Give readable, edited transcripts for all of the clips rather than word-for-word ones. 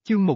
Chương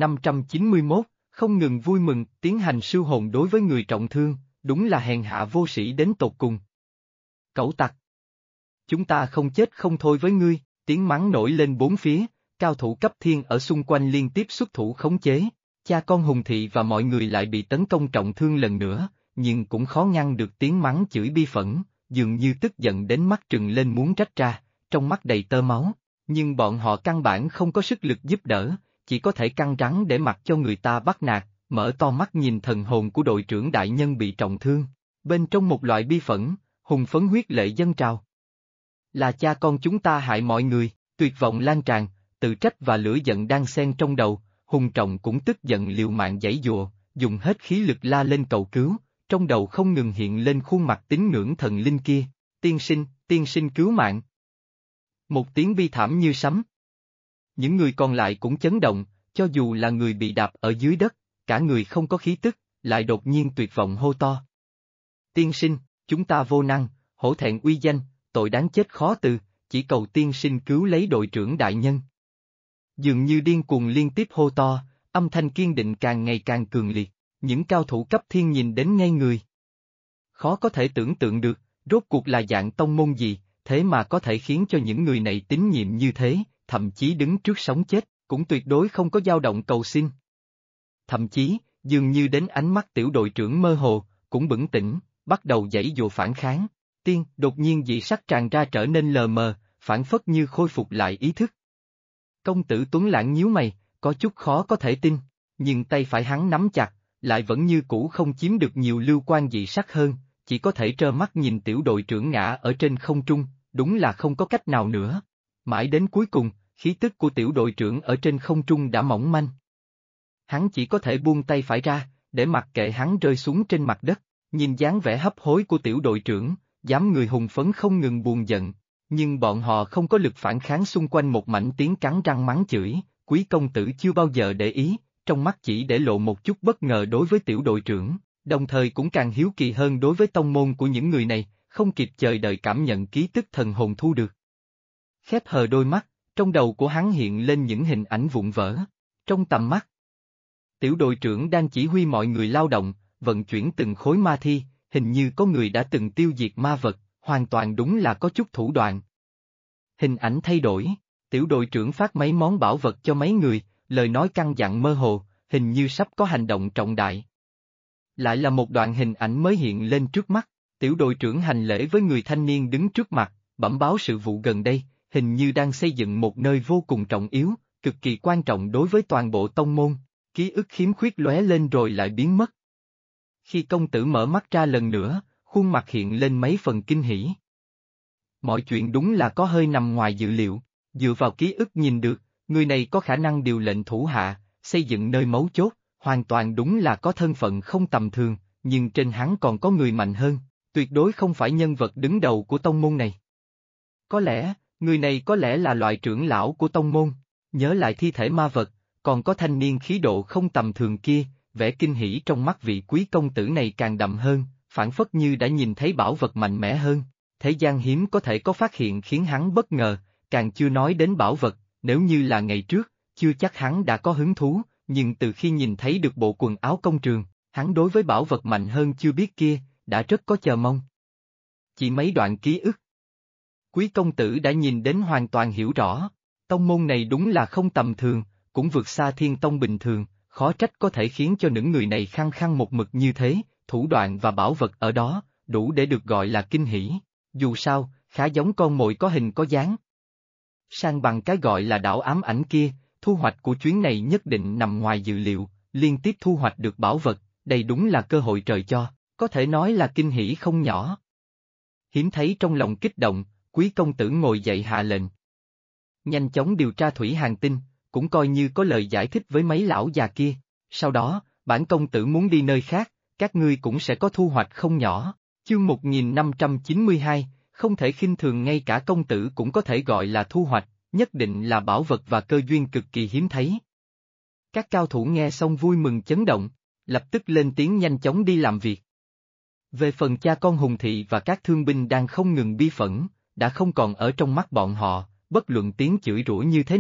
1591, không ngừng vui mừng, tiến hành siêu hồn đối với người trọng thương, đúng là hèn hạ vô sĩ đến tột cùng. Cẩu tặc! Chúng ta không chết không thôi với ngươi, tiếng mắng nổi lên bốn phía, cao thủ cấp thiên ở xung quanh liên tiếp xuất thủ khống chế. Cha con Hùng Thị và mọi người lại bị tấn công trọng thương lần nữa, nhưng cũng khó ngăn được tiếng mắng chửi bi phẫn, dường như tức giận đến mắt trừng lên muốn trách ra, trong mắt đầy tơ máu, nhưng bọn họ căn bản không có sức lực giúp đỡ, chỉ có thể căng rắn để mặc cho người ta bắt nạt, mở to mắt nhìn thần hồn của đội trưởng đại nhân bị trọng thương, bên trong một loại bi phẫn, hùng phấn huyết lệ dâng trào. Là cha con chúng ta hại mọi người, tuyệt vọng lan tràn, tự trách và lửa giận đang xen trong đầu. Hùng Trọng cũng tức giận liều mạng giãy giụa, dùng hết khí lực la lên cầu cứu, trong đầu không ngừng hiện lên khuôn mặt tín ngưỡng thần linh kia, tiên sinh cứu mạng. Một tiếng bi thảm như sấm. Những người còn lại cũng chấn động, cho dù là người bị đạp ở dưới đất, cả người không có khí tức, lại đột nhiên tuyệt vọng hô to. Tiên sinh, chúng ta vô năng, hổ thẹn uy danh, tội đáng chết khó từ, chỉ cầu tiên sinh cứu lấy đội trưởng đại nhân. Dường như điên cuồng liên tiếp hô to, âm thanh kiên định càng ngày càng cường liệt, những cao thủ cấp thiên nhìn đến ngây người. Khó có thể tưởng tượng được, rốt cuộc là dạng tông môn gì, thế mà có thể khiến cho những người này tín nhiệm như thế, thậm chí đứng trước sống chết, cũng tuyệt đối không có dao động cầu xin. Thậm chí, dường như đến ánh mắt tiểu đội trưởng mơ hồ, cũng bừng tỉnh, bắt đầu giãy dụa phản kháng. Đột nhiên dị sắc tràn ra trở nên lờ mờ, phản phất như khôi phục lại ý thức. Công tử Tuấn Lãng nhíu mày, có chút khó có thể tin, nhưng tay phải hắn nắm chặt, lại vẫn như cũ không chiếm được nhiều lưu quan dị sắc hơn, chỉ có thể trơ mắt nhìn tiểu đội trưởng ngã ở trên không trung, đúng là không có cách nào nữa. Mãi đến cuối cùng, khí tức của tiểu đội trưởng ở trên không trung đã mỏng manh. Hắn chỉ có thể buông tay phải ra, để mặc kệ hắn rơi xuống trên mặt đất, nhìn dáng vẻ hấp hối của tiểu đội trưởng, dám người hùng phấn không ngừng buồn giận. Nhưng bọn họ không có lực phản kháng xung quanh một mảnh tiếng cắn răng mắng chửi, Quý công tử chưa bao giờ để ý, trong mắt chỉ để lộ một chút bất ngờ đối với tiểu đội trưởng, đồng thời cũng càng hiếu kỳ hơn đối với tông môn của những người này, không kịp chờ đợi cảm nhận ký tức thần hồn thu được. Khép hờ đôi mắt, trong đầu của hắn hiện lên những hình ảnh vụn vỡ, trong tầm mắt. Tiểu đội trưởng đang chỉ huy mọi người lao động, vận chuyển từng khối ma thi, hình như có người đã từng tiêu diệt ma vật. Hoàn toàn đúng là có chút thủ đoạn. Hình ảnh thay đổi, tiểu đội trưởng phát mấy món bảo vật cho mấy người, lời nói căn dặn mơ hồ, hình như sắp có hành động trọng đại. Lại là một đoạn hình ảnh mới hiện lên trước mắt, tiểu đội trưởng hành lễ với người thanh niên đứng trước mặt, bẩm báo sự vụ gần đây, hình như đang xây dựng một nơi vô cùng trọng yếu, cực kỳ quan trọng đối với toàn bộ tông môn, ký ức khiếm khuyết lóe lên rồi lại biến mất. Khi công tử mở mắt ra lần nữa, khuôn mặt hiện lên mấy phần kinh hỉ. Mọi chuyện đúng là có hơi nằm ngoài dự liệu, dựa vào ký ức nhìn được, người này có khả năng điều lệnh thủ hạ, xây dựng nơi mấu chốt, hoàn toàn đúng là có thân phận không tầm thường, nhưng trên hắn còn có người mạnh hơn, tuyệt đối không phải nhân vật đứng đầu của tông môn này. Có lẽ, người này có lẽ là loại trưởng lão của tông môn, nhớ lại thi thể ma vật, còn có thanh niên khí độ không tầm thường kia, vẻ kinh hỉ trong mắt vị quý công tử này càng đậm hơn. Phản phất như đã nhìn thấy bảo vật mạnh mẽ hơn, thế gian hiếm có thể có phát hiện khiến hắn bất ngờ, càng chưa nói đến bảo vật, nếu như là ngày trước, chưa chắc hắn đã có hứng thú, nhưng từ khi nhìn thấy được bộ quần áo công trường, hắn đối với bảo vật mạnh hơn chưa biết kia, đã rất có chờ mong. Chỉ mấy đoạn ký ức. Quý công tử đã nhìn đến hoàn toàn hiểu rõ, tông môn này đúng là không tầm thường, cũng vượt xa thiên tông bình thường, khó trách có thể khiến cho những người này khăng khăng một mực như thế. Thủ đoạn và bảo vật ở đó, đủ để được gọi là kinh hỉ, dù sao, khá giống con mồi có hình có dáng. Sang bằng cái gọi là đảo ám ảnh kia, thu hoạch của chuyến này nhất định nằm ngoài dự liệu, liên tiếp thu hoạch được bảo vật, đây đúng là cơ hội trời cho, có thể nói là kinh hỉ không nhỏ. Hiếm thấy trong lòng kích động, quý công tử ngồi dậy hạ lệnh. Nhanh chóng điều tra thủy hàng tinh, cũng coi như có lời giải thích với mấy lão già kia, sau đó, bản công tử muốn đi nơi khác. Các ngươi cũng sẽ có thu hoạch không nhỏ. Chương 1592, không thể khinh thường ngay cả công tử cũng có thể gọi là thu hoạch, nhất định là bảo vật và cơ duyên cực kỳ hiếm thấy. Các cao thủ nghe xong vui mừng chấn động, lập tức lên tiếng nhanh chóng đi làm việc. Về phần cha con Hùng Thị và các thương binh đang không ngừng bi phẫn, đã không còn ở trong mắt bọn họ, bất luận tiếng chửi rủa như thế nào,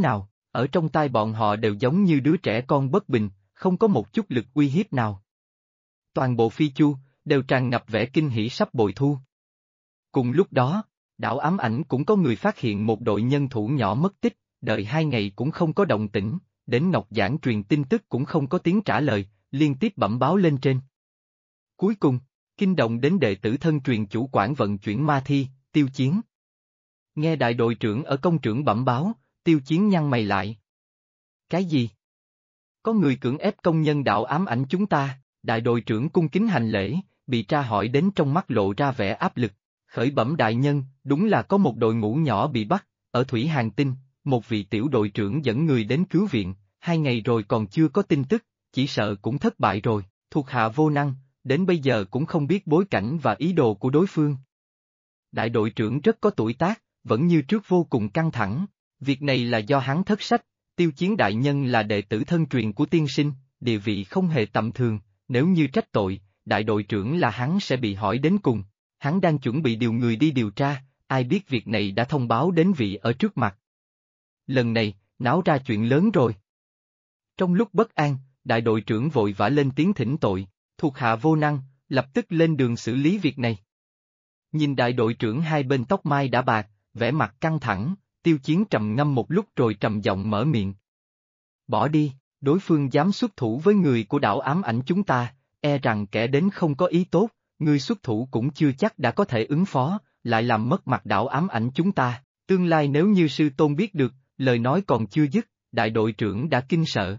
ở trong tai bọn họ đều giống như đứa trẻ con bất bình, không có một chút lực uy hiếp nào. Toàn bộ Phi Chu, đều tràn ngập vẻ kinh hỉ sắp bội thu. Cùng lúc đó, đảo ám ảnh cũng có người phát hiện một đội nhân thủ nhỏ mất tích, đợi 2 ngày cũng không có động tĩnh, đến Ngọc Giảng truyền tin tức cũng không có tiếng trả lời, liên tiếp bẩm báo lên trên. Cuối cùng, kinh động đến đệ tử thân truyền chủ quản vận chuyển ma thi, Tiêu Chiến. Nghe đại đội trưởng ở công trưởng bẩm báo, Tiêu Chiến nhăn mày lại. Cái gì? Có người cưỡng ép công nhân đảo ám ảnh chúng ta, đại đội trưởng cung kính hành lễ, bị tra hỏi đến trong mắt lộ ra vẻ áp lực. Khởi bẩm đại nhân, đúng là có một đội ngũ nhỏ bị bắt, ở Thủy Hàng Tinh, một vị tiểu đội trưởng dẫn người đến cứu viện, 2 ngày rồi còn chưa có tin tức, chỉ sợ cũng thất bại rồi, thuộc hạ vô năng, đến bây giờ cũng không biết bối cảnh và ý đồ của đối phương. Đại đội trưởng rất có tuổi tác, vẫn như trước vô cùng căng thẳng, việc này là do hắn thất sách, Tiêu Chiến đại nhân là đệ tử thân truyền của tiên sinh, địa vị không hề tầm thường, nếu như trách tội, đại đội trưởng là hắn sẽ bị hỏi đến cùng. Hắn đang chuẩn bị điều người đi điều tra, ai biết việc này đã thông báo đến vị ở trước mặt. Lần này, náo ra chuyện lớn rồi. Trong lúc bất an, đại đội trưởng vội vã lên tiếng thỉnh tội, thuộc hạ vô năng, lập tức lên đường xử lý việc này. Nhìn đại đội trưởng hai bên tóc mai đã bạc, vẻ mặt căng thẳng, Tiêu Chiến trầm ngâm một lúc rồi trầm giọng mở miệng. Bỏ đi, đối phương dám xuất thủ với người của đảo ám ảnh chúng ta, e rằng kẻ đến không có ý tốt. Ngươi xuất thủ cũng chưa chắc đã có thể ứng phó, lại làm mất mặt đảo ám ảnh chúng ta, tương lai nếu như sư tôn biết được, lời nói còn chưa dứt, đại đội trưởng đã kinh sợ.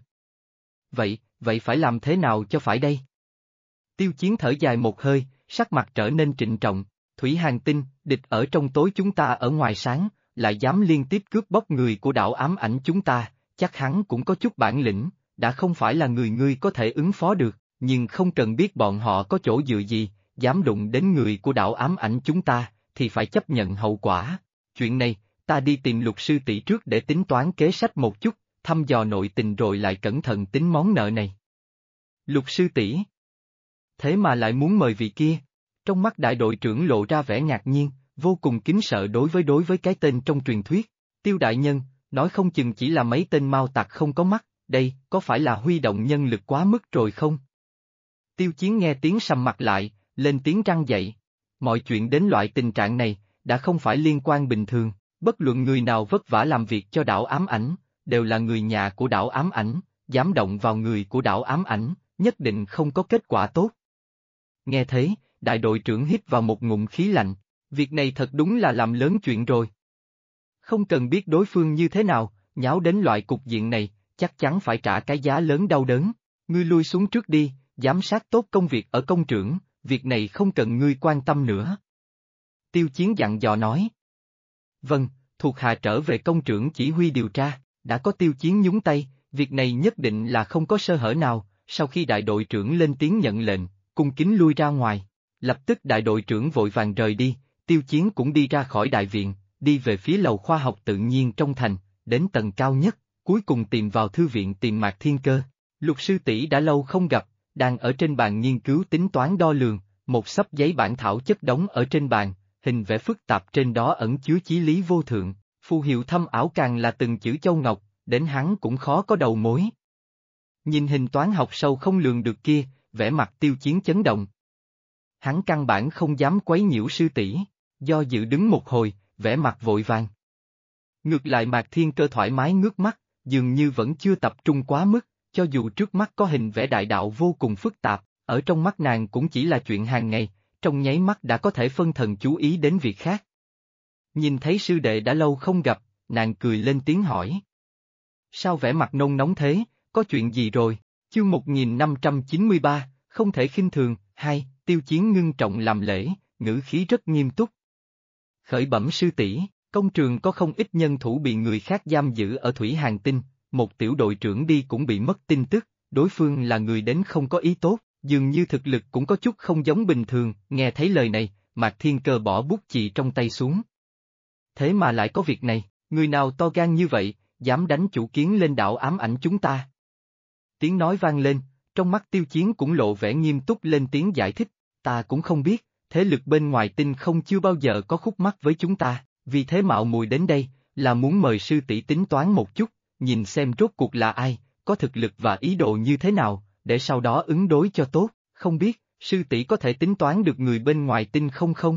Vậy phải làm thế nào cho phải đây? Tiêu Chiến thở dài một hơi, sắc mặt trở nên trịnh trọng, Thủy Hàng Tinh, địch ở trong tối chúng ta ở ngoài sáng, lại dám liên tiếp cướp bóc người của đảo ám ảnh chúng ta, chắc hắn cũng có chút bản lĩnh, đã không phải là người ngươi có thể ứng phó được, nhưng không cần biết bọn họ có chỗ dựa gì. Dám đụng đến người của đảo ám ảnh chúng ta, thì phải chấp nhận hậu quả. Chuyện này, ta đi tìm luật sư tỷ trước để tính toán kế sách một chút, thăm dò nội tình rồi lại cẩn thận tính món nợ này. Luật sư tỷ? Thế mà lại muốn mời vị kia? Trong mắt đại đội trưởng lộ ra vẻ ngạc nhiên, vô cùng kính sợ đối với cái tên trong truyền thuyết. Tiêu đại nhân, nói không chừng chỉ là mấy tên mao tặc không có mắt, đây, có phải là huy động nhân lực quá mức rồi không? Tiêu Chiến nghe tiếng sầm mặt lại, lên tiếng răn dậy. Mọi chuyện đến loại tình trạng này, đã không phải liên quan bình thường, bất luận người nào vất vả làm việc cho đảo ám ảnh, đều là người nhà của đảo ám ảnh, dám động vào người của đảo ám ảnh, nhất định không có kết quả tốt. Nghe thế, đại đội trưởng hít vào một ngụm khí lạnh, việc này thật đúng là làm lớn chuyện rồi. Không cần biết đối phương như thế nào, nháo đến loại cục diện này, chắc chắn phải trả cái giá lớn đau đớn. Ngươi lui xuống trước đi, giám sát tốt công việc ở công trưởng. Việc này không cần ngươi quan tâm nữa. Tiêu Chiến dặn dò nói. Vâng, thuộc hạ trở về công trưởng chỉ huy điều tra, đã có Tiêu Chiến nhúng tay, việc này nhất định là không có sơ hở nào, sau khi đại đội trưởng lên tiếng nhận lệnh, cung kính lui ra ngoài. Lập tức đại đội trưởng vội vàng rời đi, Tiêu Chiến cũng đi ra khỏi đại viện, đi về phía lầu khoa học tự nhiên trong thành, đến tầng cao nhất, cuối cùng tìm vào thư viện tìm Mạc Thiên Cơ. Luật sư tỷ đã lâu không gặp. Đang ở trên bàn nghiên cứu tính toán đo lường, một xấp giấy bản thảo chất đống ở trên bàn, hình vẽ phức tạp trên đó ẩn chứa chí lý vô thượng, phù hiệu thâm ảo càng là từng chữ châu ngọc, đến hắn cũng khó có đầu mối. Nhìn hình toán học sâu không lường được kia, vẻ mặt Tiêu Chiến chấn động. Hắn căn bản không dám quấy nhiễu sư tỷ, do dự đứng một hồi, vẻ mặt vội vàng. Ngược lại Mạc Thiên Cơ thoải mái ngước mắt, dường như vẫn chưa tập trung quá mức. Cho dù trước mắt có hình vẽ đại đạo vô cùng phức tạp, ở trong mắt nàng cũng chỉ là chuyện hàng ngày, trong nháy mắt đã có thể phân thần chú ý đến việc khác. Nhìn thấy sư đệ đã lâu không gặp, nàng cười lên tiếng hỏi. Sao vẻ mặt nôn nóng thế, có chuyện gì rồi? Chương 1593, không thể khinh thường, hai, Tiêu Chiến ngưng trọng làm lễ, ngữ khí rất nghiêm túc. Khởi bẩm sư tỷ, công trường có không ít nhân thủ bị người khác giam giữ ở Thủy Hàng Tinh. Một tiểu đội trưởng đi cũng bị mất tin tức, đối phương là người đến không có ý tốt, dường như thực lực cũng có chút không giống bình thường, nghe thấy lời này, Mạc Thiên Cơ bỏ bút chì trong tay xuống. Thế mà lại có việc này, người nào to gan như vậy, dám đánh chủ kiến lên đảo ám ảnh chúng ta. Tiếng nói vang lên, trong mắt Tiêu Chiến cũng lộ vẻ nghiêm túc lên tiếng giải thích, ta cũng không biết, thế lực bên ngoài tinh không chưa bao giờ có khúc mắc với chúng ta, vì thế mạo muội đến đây, là muốn mời sư tỷ tính toán một chút. nhìn xem rốt cuộc là ai, có thực lực và ý đồ như thế nào, để sau đó ứng đối cho tốt, không biết, sư tỷ có thể tính toán được người bên ngoài tinh không không?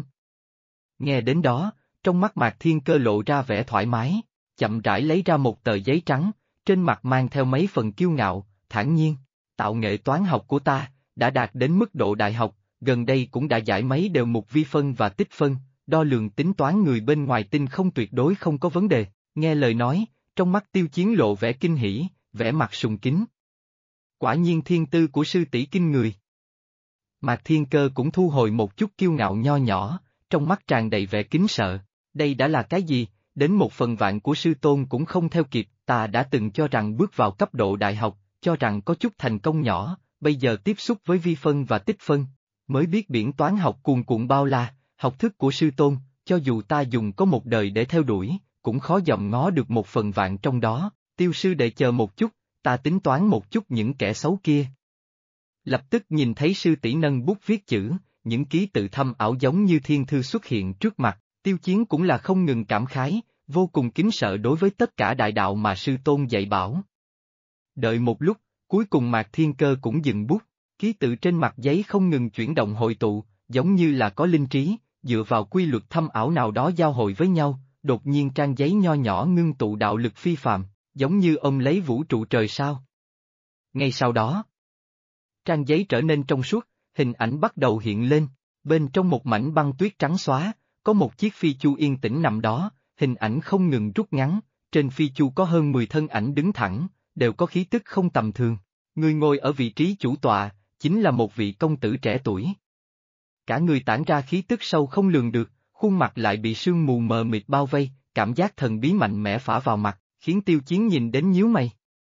Nghe đến đó, trong mắt Mạc Thiên Cơ lộ ra vẻ thoải mái, chậm rãi lấy ra một tờ giấy trắng, trên mặt mang theo mấy phần kiêu ngạo, thản nhiên, tạo nghệ toán học của ta, đã đạt đến mức độ đại học, gần đây cũng đã giải mấy đều mục vi phân và tích phân, đo lường tính toán người bên ngoài tinh không tuyệt đối không có vấn đề, nghe lời nói, trong mắt Tiêu Chiến lộ vẻ kinh hỉ, vẻ mặt sùng kính. Quả nhiên thiên tư của sư tỷ kinh người. Mạc Thiên Cơ cũng thu hồi một chút kiêu ngạo nho nhỏ, trong mắt tràn đầy vẻ kính sợ, đây đã là cái gì, đến 1/1000 của sư tôn cũng không theo kịp, ta đã từng cho rằng bước vào cấp độ đại học, cho rằng có chút thành công nhỏ, bây giờ tiếp xúc với vi phân và tích phân, mới biết biển toán học cuồn cuộn bao la, học thức của sư tôn, cho dù ta dùng có một đời để theo đuổi, cũng khó dòm ngó được 1/1000 trong đó, Tiêu sư đệ chờ một chút, ta tính toán một chút những kẻ xấu kia. Lập tức nhìn thấy sư tỷ nâng bút viết chữ, những ký tự thâm ảo giống như thiên thư xuất hiện trước mặt, Tiêu Chiến cũng là không ngừng cảm khái, vô cùng kính sợ đối với tất cả đại đạo mà sư tôn dạy bảo. Đợi một lúc, cuối cùng Mạc Thiên Cơ cũng dừng bút, ký tự trên mặt giấy không ngừng chuyển động hội tụ, giống như là có linh trí, dựa vào quy luật thâm ảo nào đó giao hội với nhau, đột nhiên trang giấy nho nhỏ ngưng tụ đạo lực phi phàm, giống như ôm lấy vũ trụ trời sao. Ngay sau đó, trang giấy trở nên trong suốt, hình ảnh bắt đầu hiện lên, bên trong một mảnh băng tuyết trắng xóa, có một chiếc phi chu yên tĩnh nằm đó, hình ảnh không ngừng rút ngắn, trên phi chu có hơn 10 thân ảnh đứng thẳng, đều có khí tức không tầm thường. Người ngồi ở vị trí chủ tọa, chính là một vị công tử trẻ tuổi. Cả người tản ra khí tức sâu không lường được, khuôn mặt lại bị sương mù mờ mịt bao vây, cảm giác thần bí mạnh mẽ phả vào mặt, khiến Tiêu Chiến nhìn đến nhíu mày.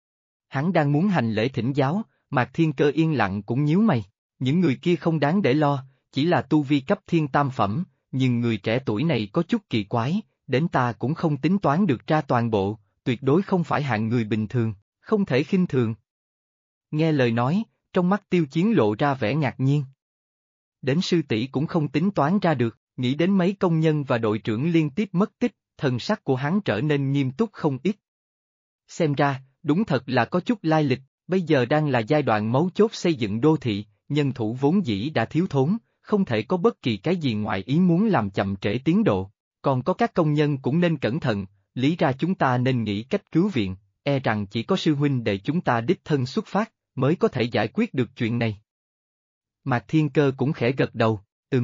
Hắn đang muốn hành lễ thỉnh giáo, Mạc Thiên Cơ yên lặng cũng nhíu mày, những người kia không đáng để lo, chỉ là tu vi cấp thiên tam phẩm, nhưng người trẻ tuổi này có chút kỳ quái, đến ta cũng không tính toán được ra toàn bộ, tuyệt đối không phải hạng người bình thường, không thể khinh thường. Nghe lời nói, trong mắt Tiêu Chiến lộ ra vẻ ngạc nhiên. Đến sư tỷ cũng không tính toán ra được, nghĩ đến mấy công nhân và đội trưởng liên tiếp mất tích, thần sắc của hắn trở nên nghiêm túc không ít. Xem ra, đúng thật là có chút lai lịch, bây giờ đang là giai đoạn mấu chốt xây dựng đô thị, nhân thủ vốn dĩ đã thiếu thốn, không thể có bất kỳ cái gì ngoài ý muốn làm chậm trễ tiến độ, còn có các công nhân cũng nên cẩn thận, lý ra chúng ta nên nghĩ cách cứu viện, e rằng chỉ có sư huynh để chúng ta đích thân xuất phát, mới có thể giải quyết được chuyện này. Mạc Thiên Cơ cũng khẽ gật đầu,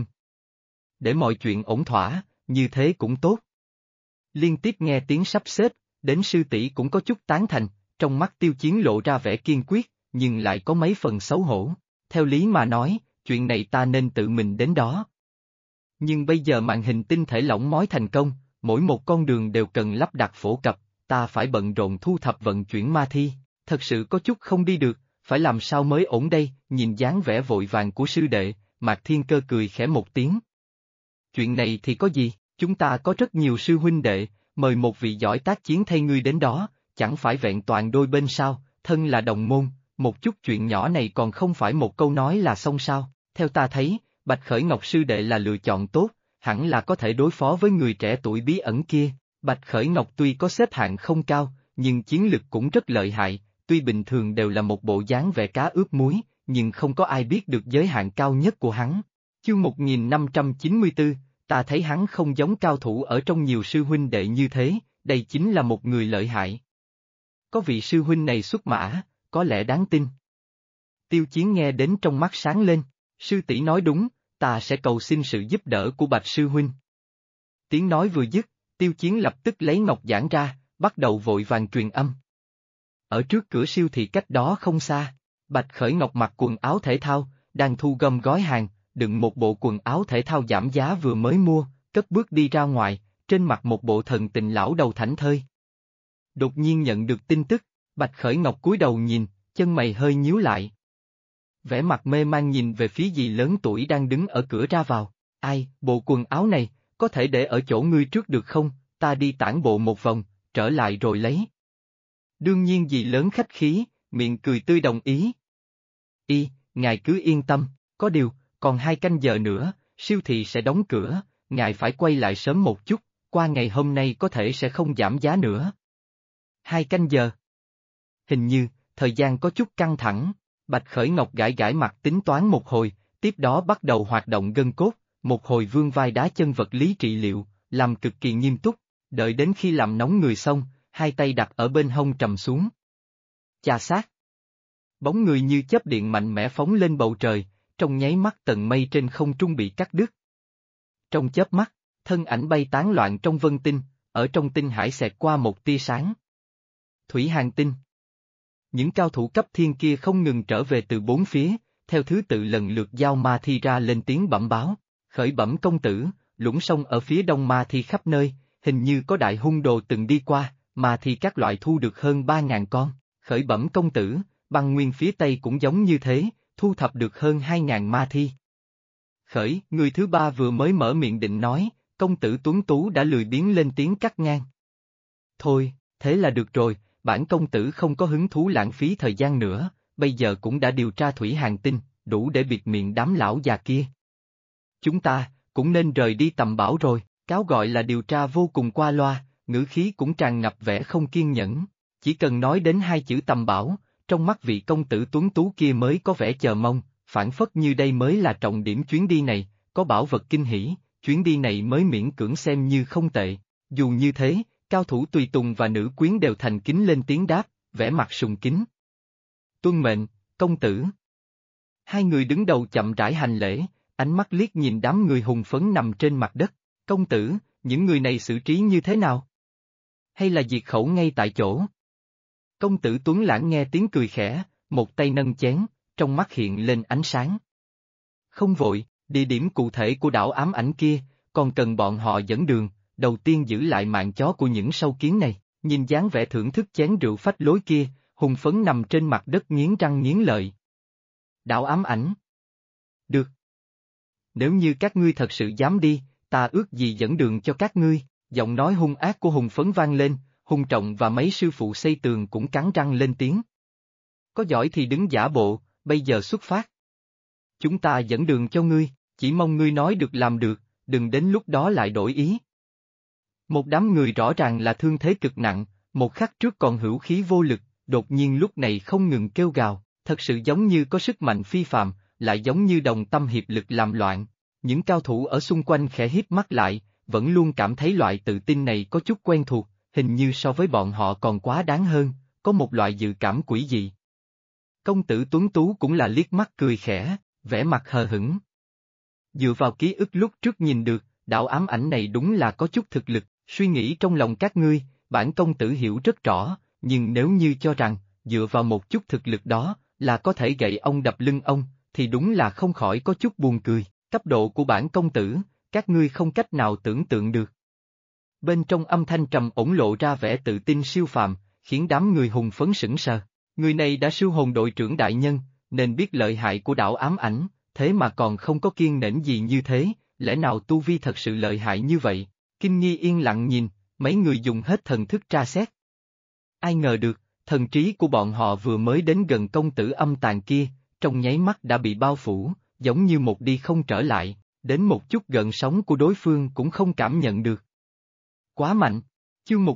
để mọi chuyện ổn thỏa, như thế cũng tốt. Liên tiếp nghe tiếng sắp xếp, đến sư tỷ cũng có chút tán thành, trong mắt Tiêu Chiến lộ ra vẻ kiên quyết, nhưng lại có mấy phần xấu hổ. Theo lý mà nói, chuyện này ta nên tự mình đến đó. Nhưng bây giờ màn hình tinh thể lỏng mói thành công, mỗi một con đường đều cần lắp đặt phổ cập, ta phải bận rộn thu thập vận chuyển ma thi, thật sự có chút không đi được, phải làm sao mới ổn đây, nhìn dáng vẻ vội vàng của sư đệ, Mạc Thiên Cơ cười khẽ một tiếng. Chuyện này thì có gì, chúng ta có rất nhiều sư huynh đệ, mời một vị giỏi tác chiến thay ngươi đến đó, chẳng phải vẹn toàn đôi bên sao, thân là đồng môn, một chút chuyện nhỏ này còn không phải một câu nói là xong sao, theo ta thấy, Bạch Khởi Ngọc sư đệ là lựa chọn tốt, hẳn là có thể đối phó với người trẻ tuổi bí ẩn kia, Bạch Khởi Ngọc tuy có xếp hạng không cao, nhưng chiến lực cũng rất lợi hại, tuy bình thường đều là một bộ dáng vẻ cá ướp muối, nhưng không có ai biết được giới hạn cao nhất của hắn. Chương 1594, ta thấy hắn không giống cao thủ ở trong nhiều sư huynh đệ như thế, đây chính là một người lợi hại. Có vị sư huynh này xuất mã, có lẽ đáng tin. Tiêu Chiến nghe đến trong mắt sáng lên, sư tỷ nói đúng, ta sẽ cầu xin sự giúp đỡ của Bạch sư huynh. Tiếng nói vừa dứt, Tiêu Chiến lập tức lấy ngọc giản ra, bắt đầu vội vàng truyền âm. Ở trước cửa siêu thị cách đó không xa, Bạch Khởi Ngọc mặc quần áo thể thao, đang thu gom gói hàng, đựng một bộ quần áo thể thao giảm giá vừa mới mua, cất bước đi ra ngoài, trên mặt một bộ thần tình lão đầu thảnh thơi. Đột nhiên nhận được tin tức, Bạch Khởi Ngọc cúi đầu nhìn, chân mày hơi nhíu lại. Vẻ mặt mê man nhìn về phía dì lớn tuổi đang đứng ở cửa ra vào, ai, bộ quần áo này, có thể để ở chỗ ngươi trước được không, ta đi tản bộ một vòng, trở lại rồi lấy. Đương nhiên dì lớn khách khí, miệng cười tươi đồng ý. Ngài cứ yên tâm, có điều, còn 2 canh giờ nữa, siêu thị sẽ đóng cửa, ngài phải quay lại sớm một chút, qua ngày hôm nay có thể sẽ không giảm giá nữa. 2 canh giờ. Hình như, thời gian có chút căng thẳng, Bạch Khởi Ngọc gãi gãi mặt tính toán một hồi, tiếp đó bắt đầu hoạt động gân cốt, một hồi vươn vai đá chân vật lý trị liệu, làm cực kỳ nghiêm túc, đợi đến khi làm nóng người xong, hai tay đặt ở bên hông trầm xuống. Chà sát. Bóng người như chớp điện mạnh mẽ phóng lên bầu trời, trong nháy mắt tầng mây trên không trung bị cắt đứt. Trong chớp mắt, thân ảnh bay tán loạn trong vân tinh, ở trong tinh hải xẹt qua một tia sáng. Thủy Hàn Tinh. Những cao thủ cấp thiên kia không ngừng trở về từ bốn phía, theo thứ tự lần lượt giao ma thi ra lên tiếng bẩm báo, khởi bẩm công tử, lũng sông ở phía đông ma thi khắp nơi, hình như có đại hung đồ từng đi qua, ma thi các loại thu được hơn 3.000 con, khởi bẩm công tử, băng nguyên phía tây cũng giống như thế, thu thập được hơn 2.000 ma thi. Khởi, người thứ ba vừa mới mở miệng định nói, công tử Tuấn Tú đã lười biếng lên tiếng cắt ngang. Thôi, thế là được rồi, bản công tử không có hứng thú lãng phí thời gian nữa, bây giờ cũng đã điều tra Thủy Hàn Tinh, đủ để bịt miệng đám lão già kia. Chúng ta, cũng nên rời đi tầm bảo rồi, cáo gọi là điều tra vô cùng qua loa, ngữ khí cũng tràn ngập vẻ không kiên nhẫn, chỉ cần nói đến hai chữ tầm bảo, trong mắt vị công tử Tuấn Tú kia mới có vẻ chờ mong, phản phất như đây mới là trọng điểm chuyến đi này, có bảo vật kinh hỉ, chuyến đi này mới miễn cưỡng xem như không tệ. Dù như thế, cao thủ tùy tùng và nữ quyến đều thành kính lên tiếng đáp, vẻ mặt sùng kính. Tuân mệnh, công tử. Hai người đứng đầu chậm rãi hành lễ, ánh mắt liếc nhìn đám người hùng phấn nằm trên mặt đất. Công tử, những người này xử trí như thế nào? Hay là diệt khẩu ngay tại chỗ? Công tử Tuấn Lãng nghe tiếng cười khẽ, một tay nâng chén, trong mắt hiện lên ánh sáng. Không vội, địa điểm cụ thể của đảo ám ảnh kia, còn cần bọn họ dẫn đường, đầu tiên giữ lại mạng chó của những sâu kiến này, nhìn dáng vẻ thưởng thức chén rượu phách lối kia, hùng phấn nằm trên mặt đất nghiến răng nghiến lợi. Đảo ám ảnh. Được. Nếu như các ngươi thật sự dám đi, ta ước gì dẫn đường cho các ngươi, giọng nói hung ác của hùng phấn vang lên, Hùng Trọng và mấy sư phụ xây tường cũng cắn răng lên tiếng. Có giỏi thì đứng giả bộ, bây giờ xuất phát. Chúng ta dẫn đường cho ngươi, chỉ mong ngươi nói được làm được, đừng đến lúc đó lại đổi ý. Một đám người rõ ràng là thương thế cực nặng, một khắc trước còn hữu khí vô lực, đột nhiên lúc này không ngừng kêu gào, thật sự giống như có sức mạnh phi phàm, lại giống như đồng tâm hiệp lực làm loạn. Những cao thủ ở xung quanh khẽ híp mắt lại, vẫn luôn cảm thấy loại tự tin này có chút quen thuộc, hình như so với bọn họ còn quá đáng hơn, có một loại dự cảm quỷ dị. Công tử Tuấn Tú cũng là liếc mắt cười khẽ, vẻ mặt hờ hững. Dựa vào ký ức lúc trước nhìn được, đảo ám ảnh này đúng là có chút thực lực, suy nghĩ trong lòng các ngươi, bản công tử hiểu rất rõ, nhưng nếu như cho rằng, dựa vào một chút thực lực đó, là có thể gậy ông đập lưng ông, thì đúng là không khỏi có chút buồn cười, cấp độ của bản công tử, các ngươi không cách nào tưởng tượng được. Bên trong âm thanh trầm ổn lộ ra vẻ tự tin siêu phàm, khiến đám người hùng phấn sững sờ. Người này đã siêu hồn đội trưởng đại nhân, nên biết lợi hại của đảo ám ảnh, thế mà còn không có kiên nể gì như thế, lẽ nào tu vi thật sự lợi hại như vậy? Kinh Nghi yên lặng nhìn, mấy người dùng hết thần thức tra xét. Ai ngờ được, thần trí của bọn họ vừa mới đến gần công tử âm tàn kia, trong nháy mắt đã bị bao phủ, giống như một đi không trở lại, đến một chút gợn sóng của đối phương cũng không cảm nhận được. Quá mạnh. Chương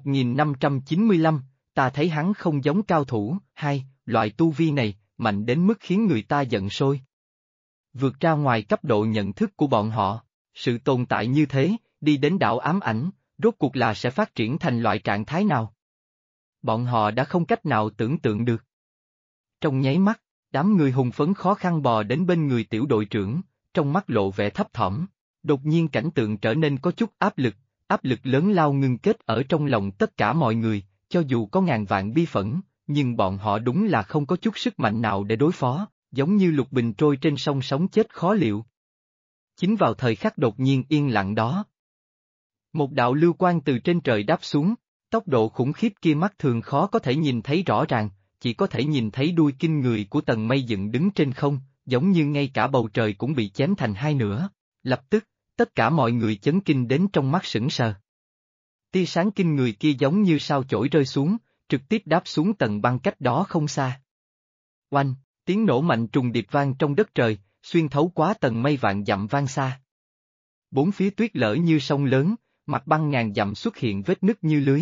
1595, ta thấy hắn không giống cao thủ, loại tu vi này, mạnh đến mức khiến người ta giận sôi. Vượt ra ngoài cấp độ nhận thức của bọn họ, sự tồn tại như thế, đi đến đảo ám ảnh, rốt cuộc là sẽ phát triển thành loại trạng thái nào? Bọn họ đã không cách nào tưởng tượng được. Trong nháy mắt, đám người hùng phấn khó khăn bò đến bên người tiểu đội trưởng, trong mắt lộ vẻ thấp thỏm, đột nhiên cảnh tượng trở nên có chút áp lực lớn lao ngưng kết ở trong lòng tất cả mọi người, cho dù có ngàn vạn bi phẫn, nhưng bọn họ đúng là không có chút sức mạnh nào để đối phó, giống như lục bình trôi trên sông sống chết khó liệu. Chính vào thời khắc đột nhiên yên lặng đó. Một đạo lưu quang từ trên trời đáp xuống, tốc độ khủng khiếp kia mắt thường khó có thể nhìn thấy rõ ràng, chỉ có thể nhìn thấy đuôi kinh người của tầng mây dựng đứng trên không, giống như ngay cả bầu trời cũng bị chém thành hai nửa. Lập tức, tất cả mọi người chấn kinh đến trong mắt sững sờ. Tia sáng kinh người kia giống như sao chổi rơi xuống, trực tiếp đáp xuống tầng băng cách đó không xa. Oanh, tiếng nổ mạnh trùng điệp vang trong đất trời, xuyên thấu quá tầng mây vạn dặm vang xa. Bốn phía tuyết lở như sông lớn, mặt băng ngàn dặm xuất hiện vết nứt như lưới,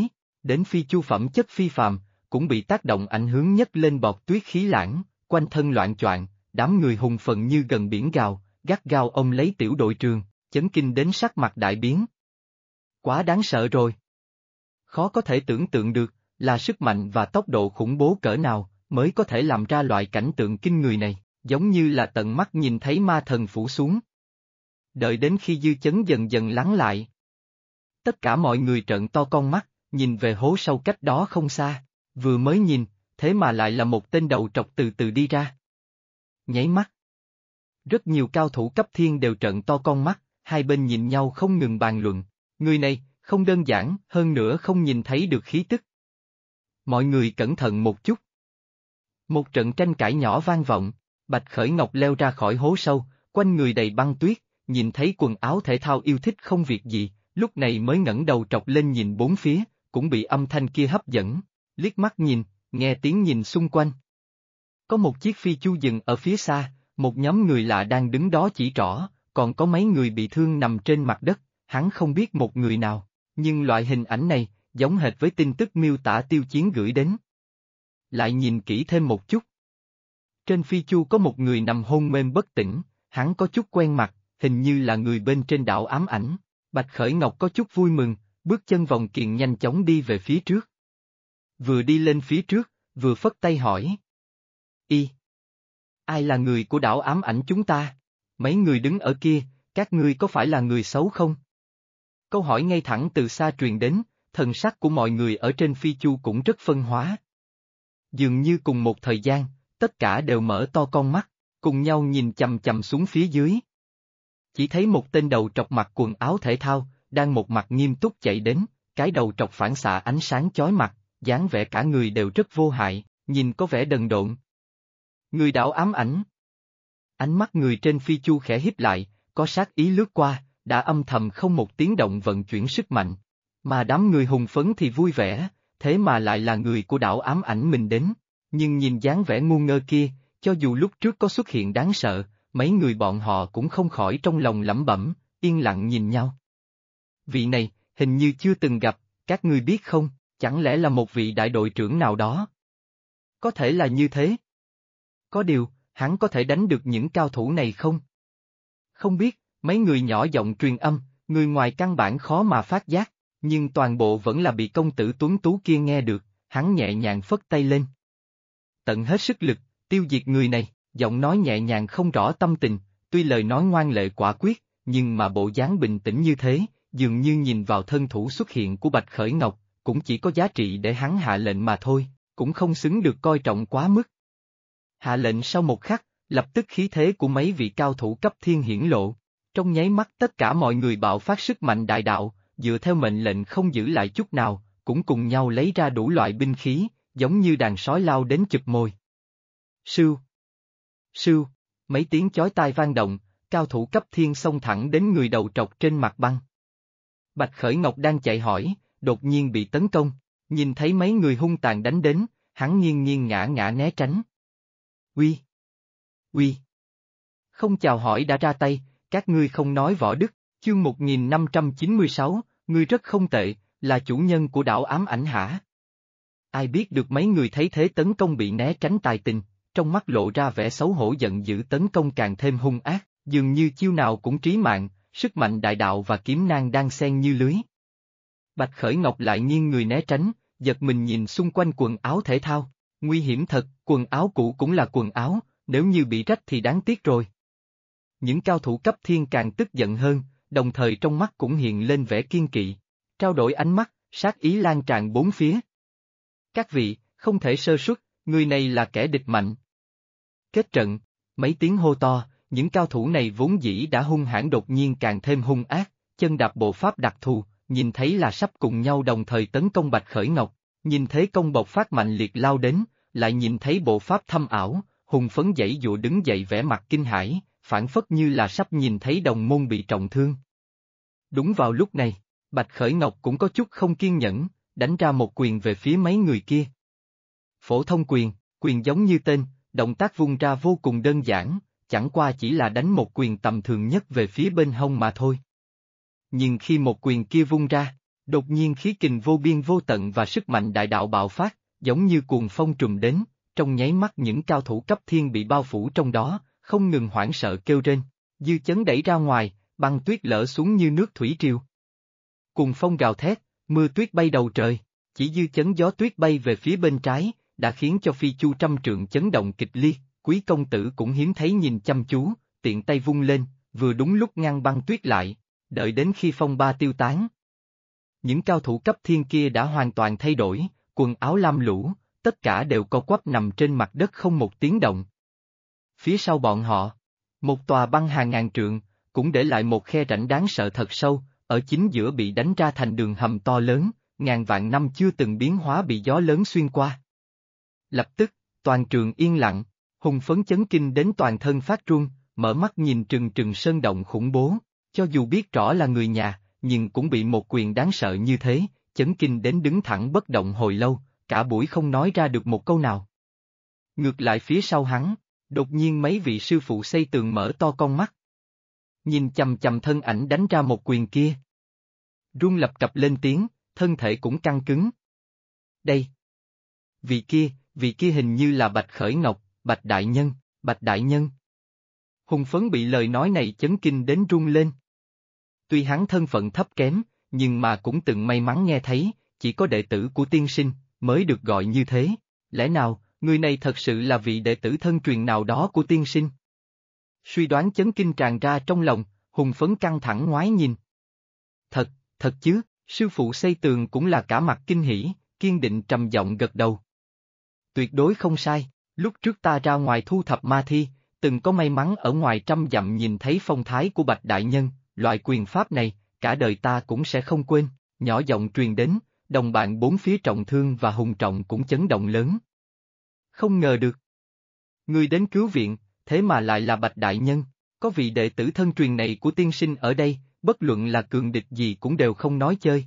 đến Phi Chu phẩm chất phi phàm, cũng bị tác động ảnh hưởng nhất lên bọt tuyết khí lãng, quanh thân loạn choạng, đám người hùng phận như gần biển gào, gắt gao ôm lấy tiểu đội trường, chấn kinh đến sắc mặt đại biến. Quá đáng sợ rồi. Khó có thể tưởng tượng được, là sức mạnh và tốc độ khủng bố cỡ nào, mới có thể làm ra loại cảnh tượng kinh người này, giống như là tận mắt nhìn thấy ma thần phủ xuống. Đợi đến khi dư chấn dần dần lắng lại. Tất cả mọi người trợn to con mắt, nhìn về hố sâu cách đó không xa, vừa mới nhìn, thế mà lại là một tên đầu trọc từ từ đi ra. Nháy mắt. Rất nhiều cao thủ cấp thiên đều trợn to con mắt, hai bên nhìn nhau không ngừng bàn luận, người này, không đơn giản, hơn nữa không nhìn thấy được khí tức. Mọi người cẩn thận một chút. Một trận tranh cãi nhỏ vang vọng, Bạch Khởi Ngọc leo ra khỏi hố sâu, quanh người đầy băng tuyết, nhìn thấy quần áo thể thao yêu thích không việc gì, lúc này mới ngẩng đầu trọc lên nhìn bốn phía, cũng bị âm thanh kia hấp dẫn, liếc mắt nhìn, nghe tiếng nhìn xung quanh. Có một chiếc phi chu dừng ở phía xa, một nhóm người lạ đang đứng đó chỉ trỏ, còn có mấy người bị thương nằm trên mặt đất, hắn không biết một người nào, nhưng loại hình ảnh này, giống hệt với tin tức miêu tả Tiêu Chiến gửi đến. Lại nhìn kỹ thêm một chút. Trên phi chu có một người nằm hôn mê bất tỉnh, hắn có chút quen mặt, hình như là người bên trên đảo ám ảnh. Bạch Khởi Ngọc có chút vui mừng, bước chân vòng kiền nhanh chóng đi về phía trước. Vừa đi lên phía trước, vừa phất tay hỏi. Ai là người của đảo ám ảnh chúng ta? Mấy người đứng ở kia, các ngươi có phải là người xấu không? Câu hỏi ngay thẳng từ xa truyền đến, thần sắc của mọi người ở trên phi chu cũng rất phân hóa. Dường như cùng một thời gian, tất cả đều mở to con mắt, cùng nhau nhìn chằm chằm xuống phía dưới. Chỉ thấy một tên đầu trọc mặc quần áo thể thao, đang một mặt nghiêm túc chạy đến, cái đầu trọc phản xạ ánh sáng chói mặt, dáng vẻ cả người đều rất vô hại, nhìn có vẻ đần độn. Người đảo ám ảnh. Ánh mắt người trên phi chu khẽ híp lại, có sát ý lướt qua, đã âm thầm không một tiếng động vận chuyển sức mạnh. Mà đám người hùng phấn thì vui vẻ, thế mà lại là người của đảo ám ảnh mình đến. Nhưng nhìn dáng vẻ ngu ngơ kia, cho dù lúc trước có xuất hiện đáng sợ, mấy người bọn họ cũng không khỏi trong lòng lẩm bẩm, yên lặng nhìn nhau. Vị này, hình như chưa từng gặp, các ngươi biết không, chẳng lẽ là một vị đại đội trưởng nào đó? Có thể là như thế. Có điều, hắn có thể đánh được những cao thủ này không? Không biết, mấy người nhỏ giọng truyền âm, người ngoài căn bản khó mà phát giác, nhưng toàn bộ vẫn là bị công tử tuấn tú kia nghe được, hắn nhẹ nhàng phất tay lên. Tận hết sức lực, tiêu diệt người này, giọng nói nhẹ nhàng không rõ tâm tình, tuy lời nói ngoan lệ quả quyết, nhưng mà bộ dáng bình tĩnh như thế, dường như nhìn vào thân thủ xuất hiện của Bạch Khởi Ngọc, cũng chỉ có giá trị để hắn hạ lệnh mà thôi, cũng không xứng được coi trọng quá mức. Hạ lệnh sau một khắc, lập tức khí thế của mấy vị cao thủ cấp thiên hiển lộ, trong nháy mắt tất cả mọi người bạo phát sức mạnh đại đạo, dựa theo mệnh lệnh không giữ lại chút nào, cũng cùng nhau lấy ra đủ loại binh khí, giống như đàn sói lao đến chụp mồi. Sưu! Sưu! Mấy tiếng chói tai vang động, cao thủ cấp thiên xông thẳng đến người đầu trọc trên mặt băng. Bạch Khởi Ngọc đang chạy hỏi, đột nhiên bị tấn công, nhìn thấy mấy người hung tàn đánh đến, hắn nghiêng nghiêng ngã ngã né tránh. Uy! Uy! Không chào hỏi đã ra tay, các ngươi không nói võ đức, chương 1596, ngươi rất không tệ, là chủ nhân của đảo ám ảnh hả? Ai biết được mấy người thấy thế tấn công bị né tránh tài tình, trong mắt lộ ra vẻ xấu hổ giận dữ tấn công càng thêm hung ác, dường như chiêu nào cũng trí mạng, sức mạnh đại đạo và kiếm nang đang xen như lưới. Bạch Khởi Ngọc lại nghiêng người né tránh, giật mình nhìn xung quanh quần áo thể thao, nguy hiểm thật, quần áo cũ cũng là quần áo, nếu như bị rách thì đáng tiếc rồi. Những cao thủ cấp thiên càng tức giận hơn, đồng thời trong mắt cũng hiện lên vẻ kiên kỵ, trao đổi ánh mắt, sát ý lan tràn bốn phía. Các vị, không thể sơ suất, người này là kẻ địch mạnh. Kết trận, mấy tiếng hô to, những cao thủ này vốn dĩ đã hung hãn đột nhiên càng thêm hung ác, chân đạp bộ pháp đặc thù, nhìn thấy là sắp cùng nhau đồng thời tấn công Bạch Khởi Ngọc, nhìn thấy công bộc phát mạnh liệt lao đến, lại nhìn thấy bộ pháp thâm ảo, hùng phấn giãy giụa đứng dậy vẻ mặt kinh hãi, phản phất như là sắp nhìn thấy đồng môn bị trọng thương. Đúng vào lúc này, Bạch Khởi Ngọc cũng có chút không kiên nhẫn, đánh ra một quyền về phía mấy người kia. Phổ thông quyền, quyền giống như tên, động tác vung ra vô cùng đơn giản, chẳng qua chỉ là đánh một quyền tầm thường nhất về phía bên hông mà thôi. Nhưng khi một quyền kia vung ra, Đột nhiên khí kình vô biên vô tận và sức mạnh đại đạo bạo phát, giống như cuồng phong trùm đến, trong nháy mắt những cao thủ cấp thiên bị bao phủ trong đó, không ngừng hoảng sợ kêu rên, dư chấn đẩy ra ngoài, băng tuyết lở xuống như nước thủy triều. Cuồng phong gào thét, mưa tuyết bay đầu trời, chỉ dư chấn gió tuyết bay về phía bên trái, đã khiến cho phi chu trăm trượng chấn động kịch liệt, Quý công tử cũng hiếm thấy nhìn chăm chú, tiện tay vung lên, vừa đúng lúc ngăn băng tuyết lại, đợi đến khi phong ba tiêu tán. Những cao thủ cấp thiên kia đã hoàn toàn thay đổi, quần áo lam lũ, tất cả đều co quắp nằm trên mặt đất không một tiếng động. Phía sau bọn họ, một tòa băng hàng ngàn trượng, cũng để lại một khe rãnh đáng sợ thật sâu, ở chính giữa bị đánh ra thành đường hầm to lớn, ngàn vạn năm chưa từng biến hóa bị gió lớn xuyên qua. Lập tức, toàn trường yên lặng, hùng phấn chấn kinh đến toàn thân phát run, mở mắt nhìn trừng trừng sơn động khủng bố, cho dù biết rõ là người nhà, nhưng cũng bị một quyền đáng sợ như thế, chấn kinh đến đứng thẳng bất động hồi lâu, cả buổi không nói ra được một câu nào. Ngược lại phía sau hắn, đột nhiên mấy vị sư phụ xây tường mở to con mắt. Nhìn chằm chằm thân ảnh đánh ra một quyền kia. Run lập cập lên tiếng, thân thể cũng căng cứng. Đây. Vị kia hình như là Bạch Khởi Ngọc, Bạch Đại Nhân, Bạch Đại Nhân. Hùng phấn bị lời nói này chấn kinh đến run lên. Tuy hắn thân phận thấp kém, nhưng mà cũng từng may mắn nghe thấy, chỉ có đệ tử của tiên sinh, mới được gọi như thế. Lẽ nào, người này thật sự là vị đệ tử thân truyền nào đó của tiên sinh? Suy đoán chấn kinh tràn ra trong lòng, hùng phấn căng thẳng ngoái nhìn. Thật chứ, sư phụ xây tường cũng là cả mặt kinh hỉ, kiên định trầm giọng gật đầu. Tuyệt đối không sai, lúc trước ta ra ngoài thu thập ma thi, từng có may mắn ở ngoài trăm dặm nhìn thấy phong thái của Bạch Đại Nhân, loại quyền pháp này, cả đời ta cũng sẽ không quên, nhỏ giọng truyền đến, đồng bạn bốn phía trọng thương và hùng trọng cũng chấn động lớn. Không ngờ được. Người đến cứu viện, thế mà lại là Bạch Đại Nhân, có vị đệ tử thân truyền này của tiên sinh ở đây, bất luận là cường địch gì cũng đều không nói chơi.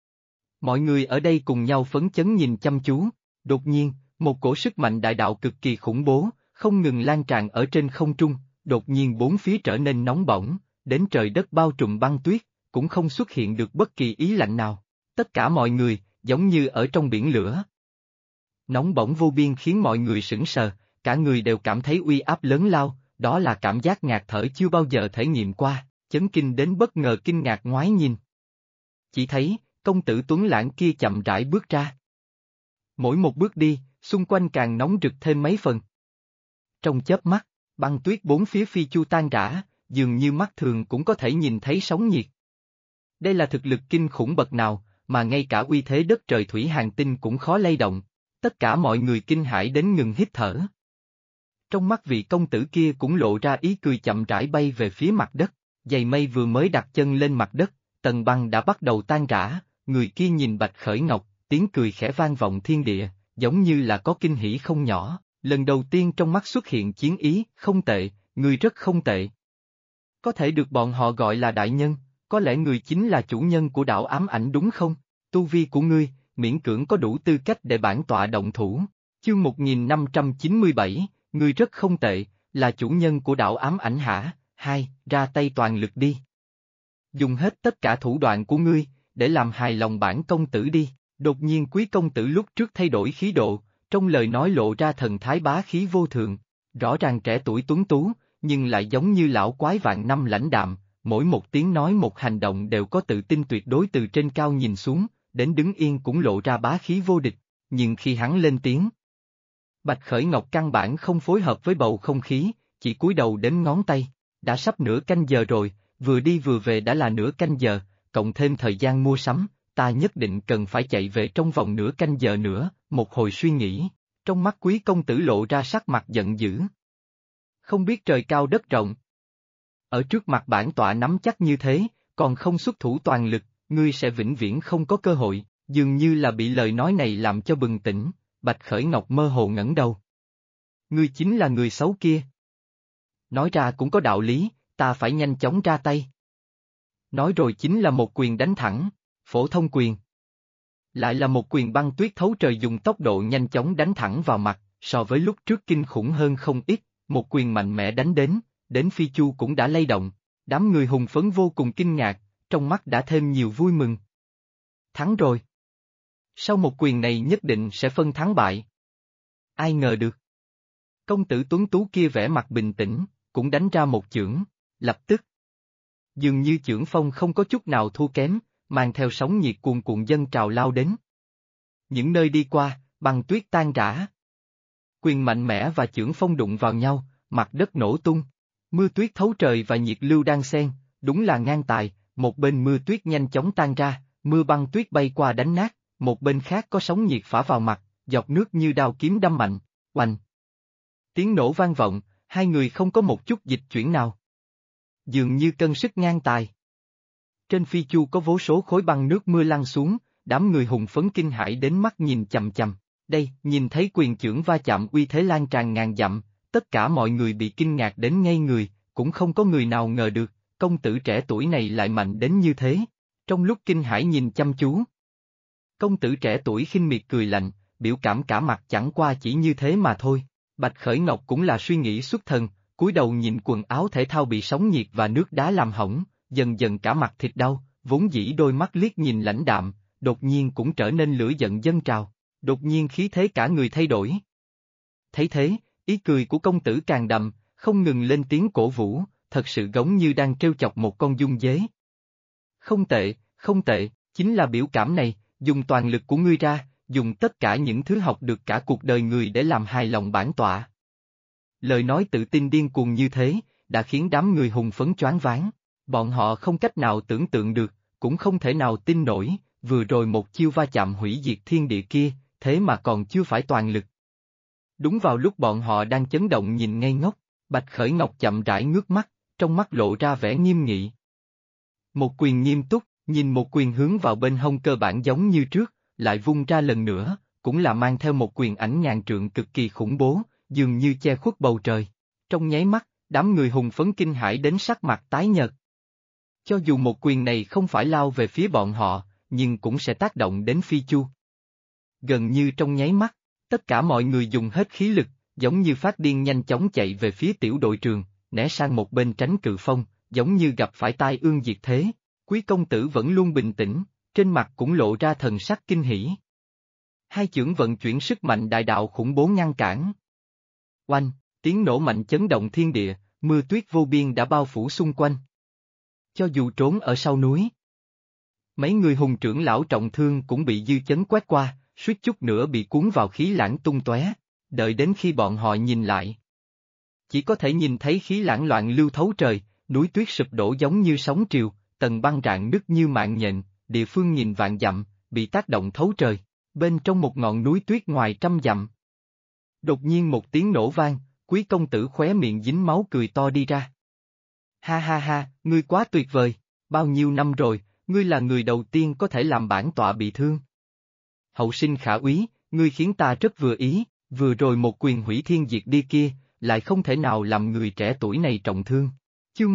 Mọi người ở đây cùng nhau phấn chấn nhìn chăm chú, đột nhiên, một cổ sức mạnh đại đạo cực kỳ khủng bố, không ngừng lan tràn ở trên không trung, đột nhiên bốn phía trở nên nóng bỏng, đến trời đất bao trùm băng tuyết, cũng không xuất hiện được bất kỳ ý lạnh nào. Tất cả mọi người, giống như ở trong biển lửa. Nóng bỏng vô biên khiến mọi người sững sờ, cả người đều cảm thấy uy áp lớn lao, đó là cảm giác ngạt thở chưa bao giờ thể nghiệm qua, chấn kinh đến bất ngờ kinh ngạc ngoái nhìn. Chỉ thấy, công tử tuấn lãng kia chậm rãi bước ra. Mỗi một bước đi, xung quanh càng nóng rực thêm mấy phần. Trong chớp mắt, băng tuyết bốn phía phi chu tan rã, dường như mắt thường cũng có thể nhìn thấy sóng nhiệt. Đây là thực lực kinh khủng bậc nào, mà ngay cả uy thế đất trời thủy hàng tinh cũng khó lay động. Tất cả mọi người kinh hãi đến ngừng hít thở. Trong mắt vị công tử kia cũng lộ ra ý cười chậm rãi bay về phía mặt đất, giày mây vừa mới đặt chân lên mặt đất, tầng băng đã bắt đầu tan rã, người kia nhìn Bạch Khởi Ngọc, tiếng cười khẽ vang vọng thiên địa, giống như là có kinh hỉ không nhỏ, lần đầu tiên trong mắt xuất hiện chiến ý, không tệ, người rất không tệ. Có thể được bọn họ gọi là đại nhân, có lẽ người chính là chủ nhân của đảo ám ảnh đúng không? Tu vi của ngươi, miễn cưỡng có đủ tư cách để bản tọa động thủ. Chương 1597, ngươi rất không tệ, là chủ nhân của đảo ám ảnh hả? Hai, ra tay toàn lực đi. Dùng hết tất cả thủ đoạn của ngươi, để làm hài lòng bản công tử đi. Đột nhiên quý công tử lúc trước thay đổi khí độ, trong lời nói lộ ra thần thái bá khí vô thượng, rõ ràng trẻ tuổi tuấn tú, nhưng lại giống như lão quái vạn năm lãnh đạm, mỗi một tiếng nói một hành động đều có tự tin tuyệt đối từ trên cao nhìn xuống, đến đứng yên cũng lộ ra bá khí vô địch, nhưng khi hắn lên tiếng, Bạch Khởi Ngọc căn bản không phối hợp với bầu không khí, chỉ cúi đầu đếm ngón tay, đã sắp nửa canh giờ rồi, vừa đi vừa về đã là nửa canh giờ, cộng thêm thời gian mua sắm, ta nhất định cần phải chạy về trong vòng nửa canh giờ nữa, một hồi suy nghĩ, trong mắt quý công tử lộ ra sắc mặt giận dữ. Không biết trời cao đất rộng. Ở trước mặt bản tọa nắm chắc như thế, còn không xuất thủ toàn lực, ngươi sẽ vĩnh viễn không có cơ hội, dường như là bị lời nói này làm cho bừng tỉnh, Bạch Khởi Ngọc mơ hồ ngẩng đầu. Ngươi chính là người xấu kia. Nói ra cũng có đạo lý, ta phải nhanh chóng ra tay. Nói rồi chính là một quyền đánh thẳng, phổ thông quyền. Lại là một quyền băng tuyết thấu trời dùng tốc độ nhanh chóng đánh thẳng vào mặt, so với lúc trước kinh khủng hơn không ít, một quyền mạnh mẽ đánh đến phi chu cũng đã lay động, đám người hùng phấn vô cùng kinh ngạc, trong mắt đã thêm nhiều vui mừng. Thắng rồi. Sau một quyền này nhất định sẽ phân thắng bại. Ai ngờ được. Công tử tuấn tú kia vẻ mặt bình tĩnh, cũng đánh ra một chưởng, lập tức. Dường như chưởng phong không có chút nào thua kém, mang theo sóng nhiệt cuồn cuộn dâng trào lao đến. Những nơi đi qua, băng tuyết tan rã. Quyền mạnh mẽ và chưởng phong đụng vào nhau, mặt đất nổ tung. Mưa tuyết thấu trời và nhiệt lưu đan xen, đúng là ngang tài, một bên mưa tuyết nhanh chóng tan ra, mưa băng tuyết bay qua đánh nát, một bên khác có sóng nhiệt phả vào mặt, giọt nước như đao kiếm đâm mạnh, oanh. Tiếng nổ vang vọng, hai người không có một chút dịch chuyển nào. Dường như cân sức ngang tài. Trên phi chu có vô số khối băng nước mưa lăn xuống, đám người hùng phấn kinh hãi đến mắt nhìn chằm chằm. Đây, nhìn thấy quyền chưởng va chạm uy thế lan tràn ngàn dặm, tất cả mọi người bị kinh ngạc đến ngây người, cũng không có người nào ngờ được, công tử trẻ tuổi này lại mạnh đến như thế. Trong lúc kinh hãi nhìn chăm chú, công tử trẻ tuổi khinh miệt cười lạnh, biểu cảm cả mặt chẳng qua chỉ như thế mà thôi. Bạch Khởi Ngọc cũng là suy nghĩ xuất thần, cúi đầu nhìn quần áo thể thao bị sóng nhiệt và nước đá làm hỏng, dần dần cả mặt thịt đau, vốn dĩ đôi mắt liếc nhìn lãnh đạm, đột nhiên cũng trở nên lửa giận dâng trào, đột nhiên khí thế cả người thay đổi. Thấy thế, ý cười của công tử càng đậm, không ngừng lên tiếng cổ vũ, thật sự giống như đang trêu chọc một con dung dế. Không tệ, không tệ, chính là biểu cảm này, dùng toàn lực của ngươi ra, dùng tất cả những thứ học được cả cuộc đời người để làm hài lòng bản tọa. Lời nói tự tin điên cuồng như thế, đã khiến đám người hùng phấn choáng váng. Bọn họ không cách nào tưởng tượng được, cũng không thể nào tin nổi, vừa rồi một chiêu va chạm hủy diệt thiên địa kia, thế mà còn chưa phải toàn lực. Đúng vào lúc bọn họ đang chấn động nhìn ngây ngốc, Bạch Khởi Ngọc chậm rãi ngước mắt, trong mắt lộ ra vẻ nghiêm nghị. Một quyền nghiêm túc, nhìn một quyền hướng vào bên hông cơ bản giống như trước, lại vung ra lần nữa, cũng là mang theo một quyền ảnh ngàn trượng cực kỳ khủng bố, dường như che khuất bầu trời. Trong nháy mắt, đám người hùng phấn kinh hãi đến sắc mặt tái nhợt. Cho dù một quyền này không phải lao về phía bọn họ, nhưng cũng sẽ tác động đến phi chu. Gần như trong nháy mắt, tất cả mọi người dùng hết khí lực, giống như phát điên nhanh chóng chạy về phía tiểu đội trường, né sang một bên tránh cự phong, giống như gặp phải tai ương diệt thế. Quý công tử vẫn luôn bình tĩnh, trên mặt cũng lộ ra thần sắc kinh hỉ. Hai chưởng vận chuyển sức mạnh đại đạo khủng bố ngăn cản. Oanh, tiếng nổ mạnh chấn động thiên địa, mưa tuyết vô biên đã bao phủ xung quanh. Cho dù trốn ở sau núi, mấy người hùng trưởng lão trọng thương cũng bị dư chấn quét qua, suýt chút nữa bị cuốn vào khí lãng tung tóe. Đợi đến khi bọn họ nhìn lại, chỉ có thể nhìn thấy khí lãng loạn lưu thấu trời, núi tuyết sụp đổ giống như sóng triều, tầng băng rạn nứt như mạng nhện, địa phương nghìn vạn dặm, bị tác động thấu trời, bên trong một ngọn núi tuyết ngoài trăm dặm. Đột nhiên một tiếng nổ vang, quý công tử khóe miệng dính máu cười to đi ra. Ha ha ha, ngươi quá tuyệt vời, bao nhiêu năm rồi, ngươi là người đầu tiên có thể làm bản tọa bị thương. Hậu sinh khả úy, ngươi khiến ta rất vừa ý, vừa rồi một quyền hủy thiên diệt địa kia, lại không thể nào làm người trẻ tuổi này trọng thương. Chương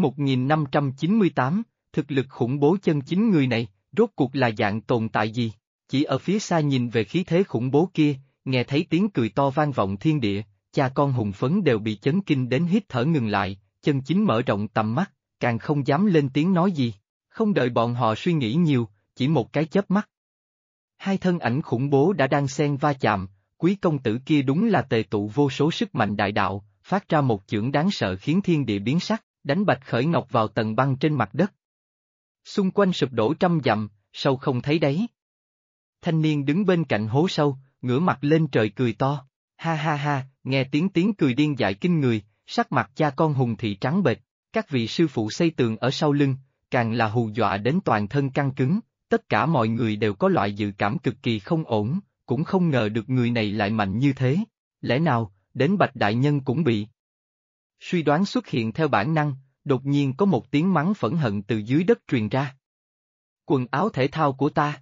1598, thực lực khủng bố chân chính người này, rốt cuộc là dạng tồn tại gì? Chỉ ở phía xa nhìn về khí thế khủng bố kia, nghe thấy tiếng cười to vang vọng thiên địa, cha con hùng phấn đều bị chấn kinh đến hít thở ngừng lại, chân chính mở rộng tầm mắt, càng không dám lên tiếng nói gì. Không đợi bọn họ suy nghĩ nhiều, chỉ một cái chớp mắt. Hai thân ảnh khủng bố đã đang xen va chạm, quý công tử kia đúng là tề tụ vô số sức mạnh đại đạo, phát ra một chưởng đáng sợ khiến thiên địa biến sắc, đánh Bạch Khởi Ngọc vào tầng băng trên mặt đất. Xung quanh sụp đổ trăm dặm, sâu không thấy đáy. Thanh niên đứng bên cạnh hố sâu, ngửa mặt lên trời cười to, ha ha ha, nghe tiếng cười điên dại kinh người, sắc mặt cha con hùng thị trắng bệch, các vị sư phụ xây tường ở sau lưng, càng là hù dọa đến toàn thân căng cứng, tất cả mọi người đều có loại dự cảm cực kỳ không ổn, cũng không ngờ được người này lại mạnh như thế, lẽ nào, đến Bạch Đại Nhân cũng bị. Suy đoán xuất hiện theo bản năng, đột nhiên có một tiếng mắng phẫn hận từ dưới đất truyền ra. Quần áo thể thao của ta.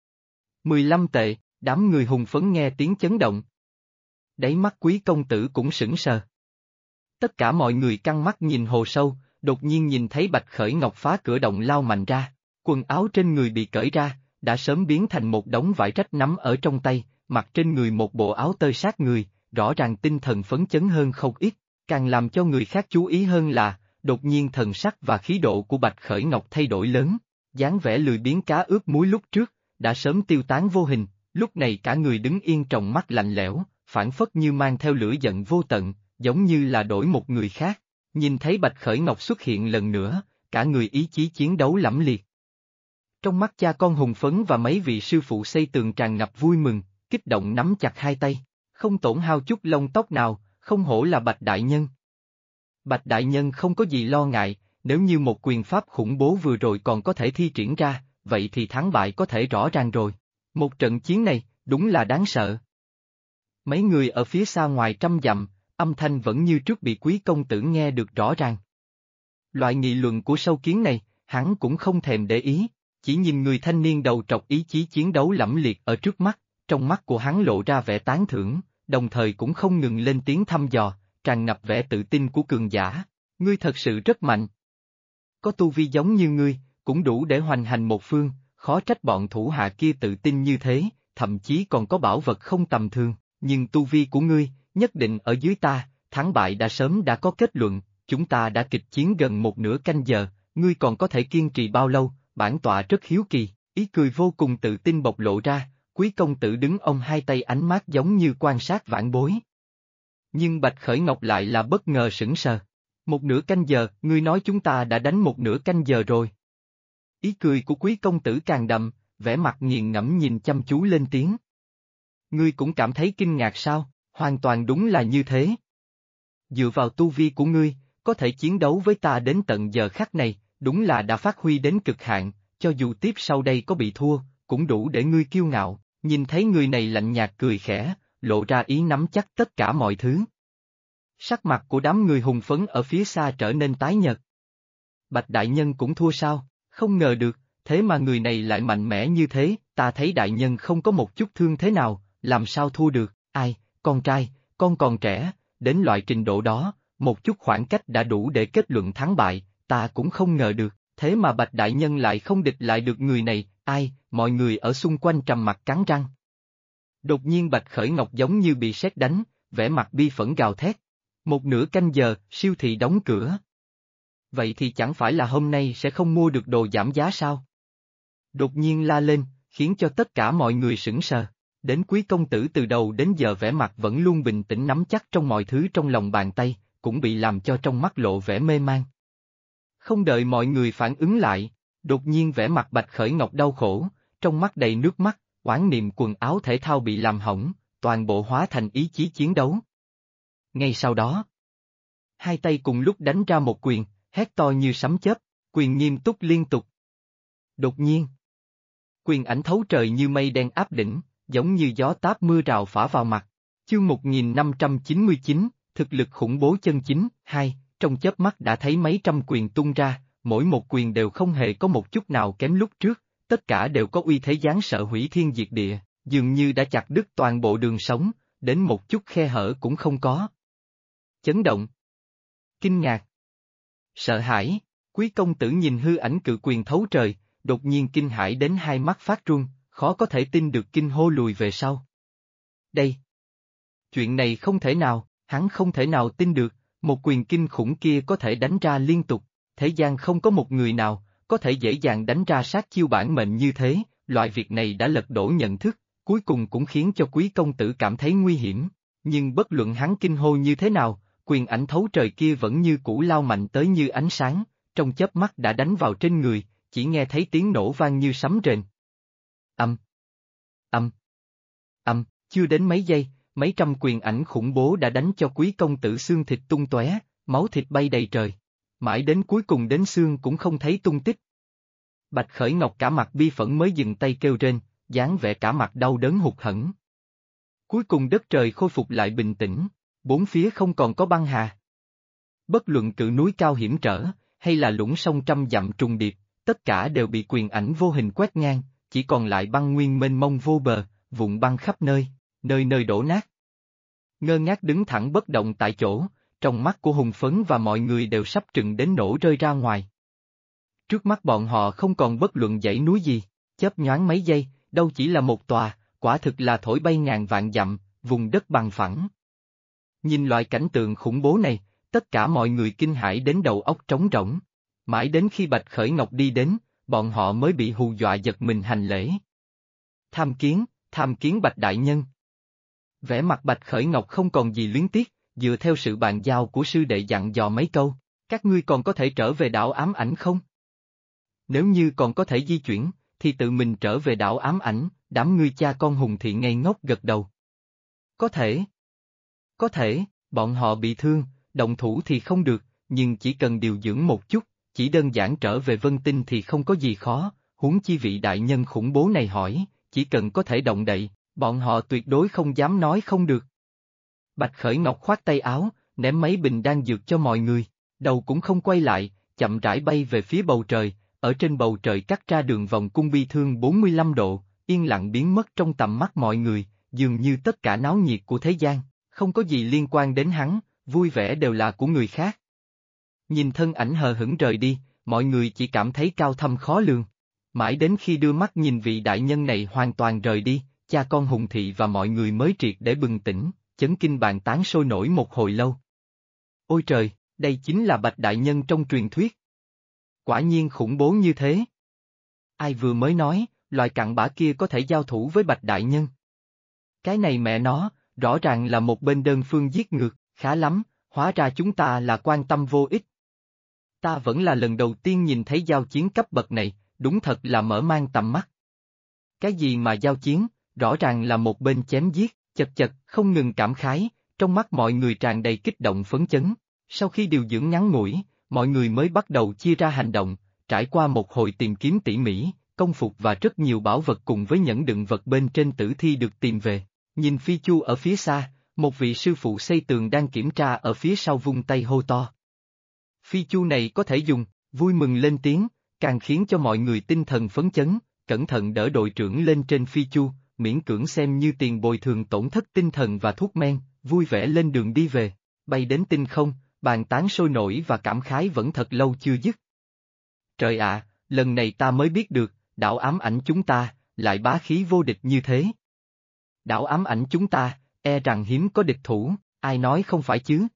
15 tệ, đám người hùng phấn nghe tiếng chấn động. Đáy mắt quý công tử cũng sững sờ. Tất cả mọi người căng mắt nhìn hồ sâu, đột nhiên nhìn thấy Bạch Khởi Ngọc phá cửa động lao mạnh ra, quần áo trên người bị cởi ra, đã sớm biến thành một đống vải rách nắm ở trong tay, mặc trên người một bộ áo tơi sát người, rõ ràng tinh thần phấn chấn hơn không ít, càng làm cho người khác chú ý hơn là, đột nhiên thần sắc và khí độ của Bạch Khởi Ngọc thay đổi lớn, dáng vẻ lười biếng cá ướp muối lúc trước, đã sớm tiêu tán vô hình, lúc này cả người đứng yên tròng mắt lạnh lẽo, phảng phất như mang theo lửa giận vô tận, giống như là đổi một người khác. Nhìn thấy Bạch Khởi Ngọc xuất hiện lần nữa, cả người ý chí chiến đấu lẫm liệt. Trong mắt cha con hùng phấn và mấy vị sư phụ xây tường tràn ngập vui mừng, kích động nắm chặt hai tay, không tổn hao chút lông tóc nào, không hổ là Bạch Đại Nhân. Bạch Đại Nhân không có gì lo ngại, nếu như một quyền pháp khủng bố vừa rồi còn có thể thi triển ra, vậy thì thắng bại có thể rõ ràng rồi. Một trận chiến này, đúng là đáng sợ. Mấy người ở phía xa ngoài trăm dặm, âm thanh vẫn như trước bị Quý công tử nghe được rõ ràng. Loại nghị luận của sâu kiến này, hắn cũng không thèm để ý, chỉ nhìn người thanh niên đầu trọc ý chí chiến đấu lẫm liệt ở trước mắt, trong mắt của hắn lộ ra vẻ tán thưởng, đồng thời cũng không ngừng lên tiếng thăm dò, tràn ngập vẻ tự tin của cường giả. Ngươi thật sự rất mạnh. Có tu vi giống như ngươi, cũng đủ để hoành hành một phương, khó trách bọn thủ hạ kia tự tin như thế, thậm chí còn có bảo vật không tầm thường, nhưng tu vi của ngươi, nhất định ở dưới ta, thắng bại đã có kết luận, chúng ta đã kịch chiến gần một nửa canh giờ, ngươi còn có thể kiên trì bao lâu, bản tọa rất hiếu kỳ, ý cười vô cùng tự tin bộc lộ ra, Quý công tử đứng ông hai tay ánh mắt giống như quan sát vãn bối. Nhưng Bạch Khởi Ngọc lại là bất ngờ sững sờ. Một nửa canh giờ, ngươi nói chúng ta đã đánh một nửa canh giờ rồi. Ý cười của Quý công tử càng đậm, vẻ mặt nghiền ngẫm nhìn chăm chú lên tiếng. Ngươi cũng cảm thấy kinh ngạc sao, hoàn toàn đúng là như thế. Dựa vào tu vi của ngươi, có thể chiến đấu với ta đến tận giờ khắc này, đúng là đã phát huy đến cực hạn, cho dù tiếp sau đây có bị thua, cũng đủ để ngươi kiêu ngạo, nhìn thấy người này lạnh nhạt cười khẽ, lộ ra ý nắm chắc tất cả mọi thứ. Sắc mặt của đám người hùng phấn ở phía xa trở nên tái nhợt. Bạch Đại Nhân cũng thua sao, không ngờ được, thế mà người này lại mạnh mẽ như thế, ta thấy Đại Nhân không có một chút thương thế nào, làm sao thua được, ai, con trai, con còn trẻ, đến loại trình độ đó, một chút khoảng cách đã đủ để kết luận thắng bại, ta cũng không ngờ được, thế mà Bạch Đại Nhân lại không địch lại được người này, ai, mọi người ở xung quanh trầm mặc cắn răng. Đột nhiên Bạch Khởi Ngọc giống như bị sét đánh, vẻ mặt bi phẫn gào thét. Một nửa canh giờ, siêu thị đóng cửa. Vậy thì chẳng phải là hôm nay sẽ không mua được đồ giảm giá sao? Đột nhiên la lên, khiến cho tất cả mọi người sững sờ. Đến Quý công tử từ đầu đến giờ vẻ mặt vẫn luôn bình tĩnh nắm chắc trong mọi thứ trong lòng bàn tay, cũng bị làm cho trong mắt lộ vẻ mê man. Không đợi mọi người phản ứng lại, đột nhiên vẻ mặt Bạch Khởi Ngọc đau khổ, trong mắt đầy nước mắt, oán niệm quần áo thể thao bị làm hỏng, toàn bộ hóa thành ý chí chiến đấu. Ngay sau đó, hai tay cùng lúc đánh ra một quyền, hét to như sấm chớp, quyền nghiêm túc liên tục. Đột nhiên, quyền ảnh thấu trời như mây đen áp đỉnh, giống như gió táp mưa rào phả vào mặt. Chương 1599, thực lực khủng bố chân chính, 2, trong chớp mắt đã thấy mấy trăm quyền tung ra, mỗi một quyền đều không hề có một chút nào kém lúc trước, tất cả đều có uy thế giáng sợ hủy thiên diệt địa, dường như đã chặt đứt toàn bộ đường sống, đến một chút khe hở cũng không có. Chấn động, kinh ngạc, sợ hãi, Quý công tử nhìn hư ảnh cự quyền thấu trời, đột nhiên kinh hãi đến hai mắt phát run, khó có thể tin được kinh hô lùi về sau. Đây, chuyện này không thể nào, hắn không thể nào tin được, một quyền kinh khủng kia có thể đánh ra liên tục, thế gian không có một người nào, có thể dễ dàng đánh ra sát chiêu bản mệnh như thế, loại việc này đã lật đổ nhận thức, cuối cùng cũng khiến cho Quý công tử cảm thấy nguy hiểm, nhưng bất luận hắn kinh hô như thế nào, quyền ảnh thấu trời kia vẫn như cũ lao mạnh tới như ánh sáng, trong chớp mắt đã đánh vào trên người, chỉ nghe thấy tiếng nổ vang như sấm rền. Âm, âm, âm, chưa đến mấy giây, mấy trăm quyền ảnh khủng bố đã đánh cho Quý công tử xương thịt tung tóe, máu thịt bay đầy trời. Mãi đến cuối cùng đến xương cũng không thấy tung tích. Bạch Khởi Ngọc cả mặt bi phẫn mới dừng tay kêu rên, dáng vẻ cả mặt đau đớn hụt hẫng. Cuối cùng đất trời khôi phục lại bình tĩnh, bốn phía không còn có băng hà. Bất luận cự núi cao hiểm trở, hay là lũng sông trăm dặm trùng điệp, tất cả đều bị quyền ảnh vô hình quét ngang, chỉ còn lại băng nguyên mênh mông vô bờ, vụn băng khắp nơi, nơi nơi đổ nát. Ngơ ngác đứng thẳng bất động tại chỗ, trong mắt của hùng phấn và mọi người đều sắp trừng đến nổ rơi ra ngoài. Trước mắt bọn họ không còn bất luận dãy núi gì, chớp nhoáng mấy giây, đâu chỉ là một tòa, quả thực là thổi bay ngàn vạn dặm, vùng đất bằng phẳng. Nhìn loại cảnh tượng khủng bố này, tất cả mọi người kinh hãi đến đầu óc trống rỗng. Mãi đến khi Bạch Khởi Ngọc đi đến, bọn họ mới bị hù dọa giật mình hành lễ. tham kiến Bạch Đại Nhân. Vẻ mặt Bạch Khởi Ngọc không còn gì luyến tiếc, dựa theo sự bàn giao của sư đệ dặn dò mấy câu, các ngươi còn có thể trở về đảo ám ảnh không? Nếu như còn có thể di chuyển, thì tự mình trở về đảo ám ảnh, đám ngươi cha con Hùng Thị ngây ngốc gật đầu. Có thể. Có thể, bọn họ bị thương, động thủ thì không được, nhưng chỉ cần điều dưỡng một chút, chỉ đơn giản trở về Vân Tinh thì không có gì khó, huống chi vị đại nhân khủng bố này hỏi, chỉ cần có thể động đậy, bọn họ tuyệt đối không dám nói không được. Bạch Khởi Ngọc khoát tay áo, ném mấy bình đan dược cho mọi người, đầu cũng không quay lại, chậm rãi bay về phía bầu trời, ở trên bầu trời cắt ra đường vòng cung bi thương 45 độ, yên lặng biến mất trong tầm mắt mọi người, dường như tất cả náo nhiệt của thế gian, không có gì liên quan đến hắn, vui vẻ đều là của người khác. Nhìn thân ảnh hờ hững rời đi, mọi người chỉ cảm thấy cao thâm khó lường. Mãi đến khi đưa mắt nhìn vị đại nhân này hoàn toàn rời đi, cha con Hùng Thị và mọi người mới triệt để bừng tỉnh, chấn kinh bàn tán sôi nổi một hồi lâu. Ôi trời, đây chính là Bạch Đại Nhân trong truyền thuyết. Quả nhiên khủng bố như thế. Ai vừa mới nói, loài cặn bã kia có thể giao thủ với Bạch Đại Nhân. Cái này mẹ nó, rõ ràng là một bên đơn phương giết ngược, khá lắm, hóa ra chúng ta là quan tâm vô ích. Ta vẫn là lần đầu tiên nhìn thấy giao chiến cấp bậc này, đúng thật là mở mang tầm mắt. Cái gì mà giao chiến, rõ ràng là một bên chém giết, chật chật, không ngừng cảm khái, trong mắt mọi người tràn đầy kích động phấn chấn. Sau khi điều dưỡng ngắn ngủi, mọi người mới bắt đầu chia ra hành động, trải qua một hồi tìm kiếm tỉ mỉ, công phục và rất nhiều bảo vật cùng với những đựng vật bên trên tử thi được tìm về. Nhìn Phi Chu ở phía xa, một vị sư phụ xây tường đang kiểm tra ở phía sau vung tay hô to. Phi Chu này có thể dùng, vui mừng lên tiếng, càng khiến cho mọi người tinh thần phấn chấn, cẩn thận đỡ đội trưởng lên trên Phi Chu, miễn cưỡng xem như tiền bồi thường tổn thất tinh thần và thuốc men, vui vẻ lên đường đi về, bay đến tinh không, bàn tán sôi nổi và cảm khái vẫn thật lâu chưa dứt. Trời ạ, lần này ta mới biết được, đảo ám ảnh chúng ta, lại bá khí vô địch như thế. Đảo ám ảnh chúng ta, e rằng hiếm có địch thủ, ai nói không phải chứ.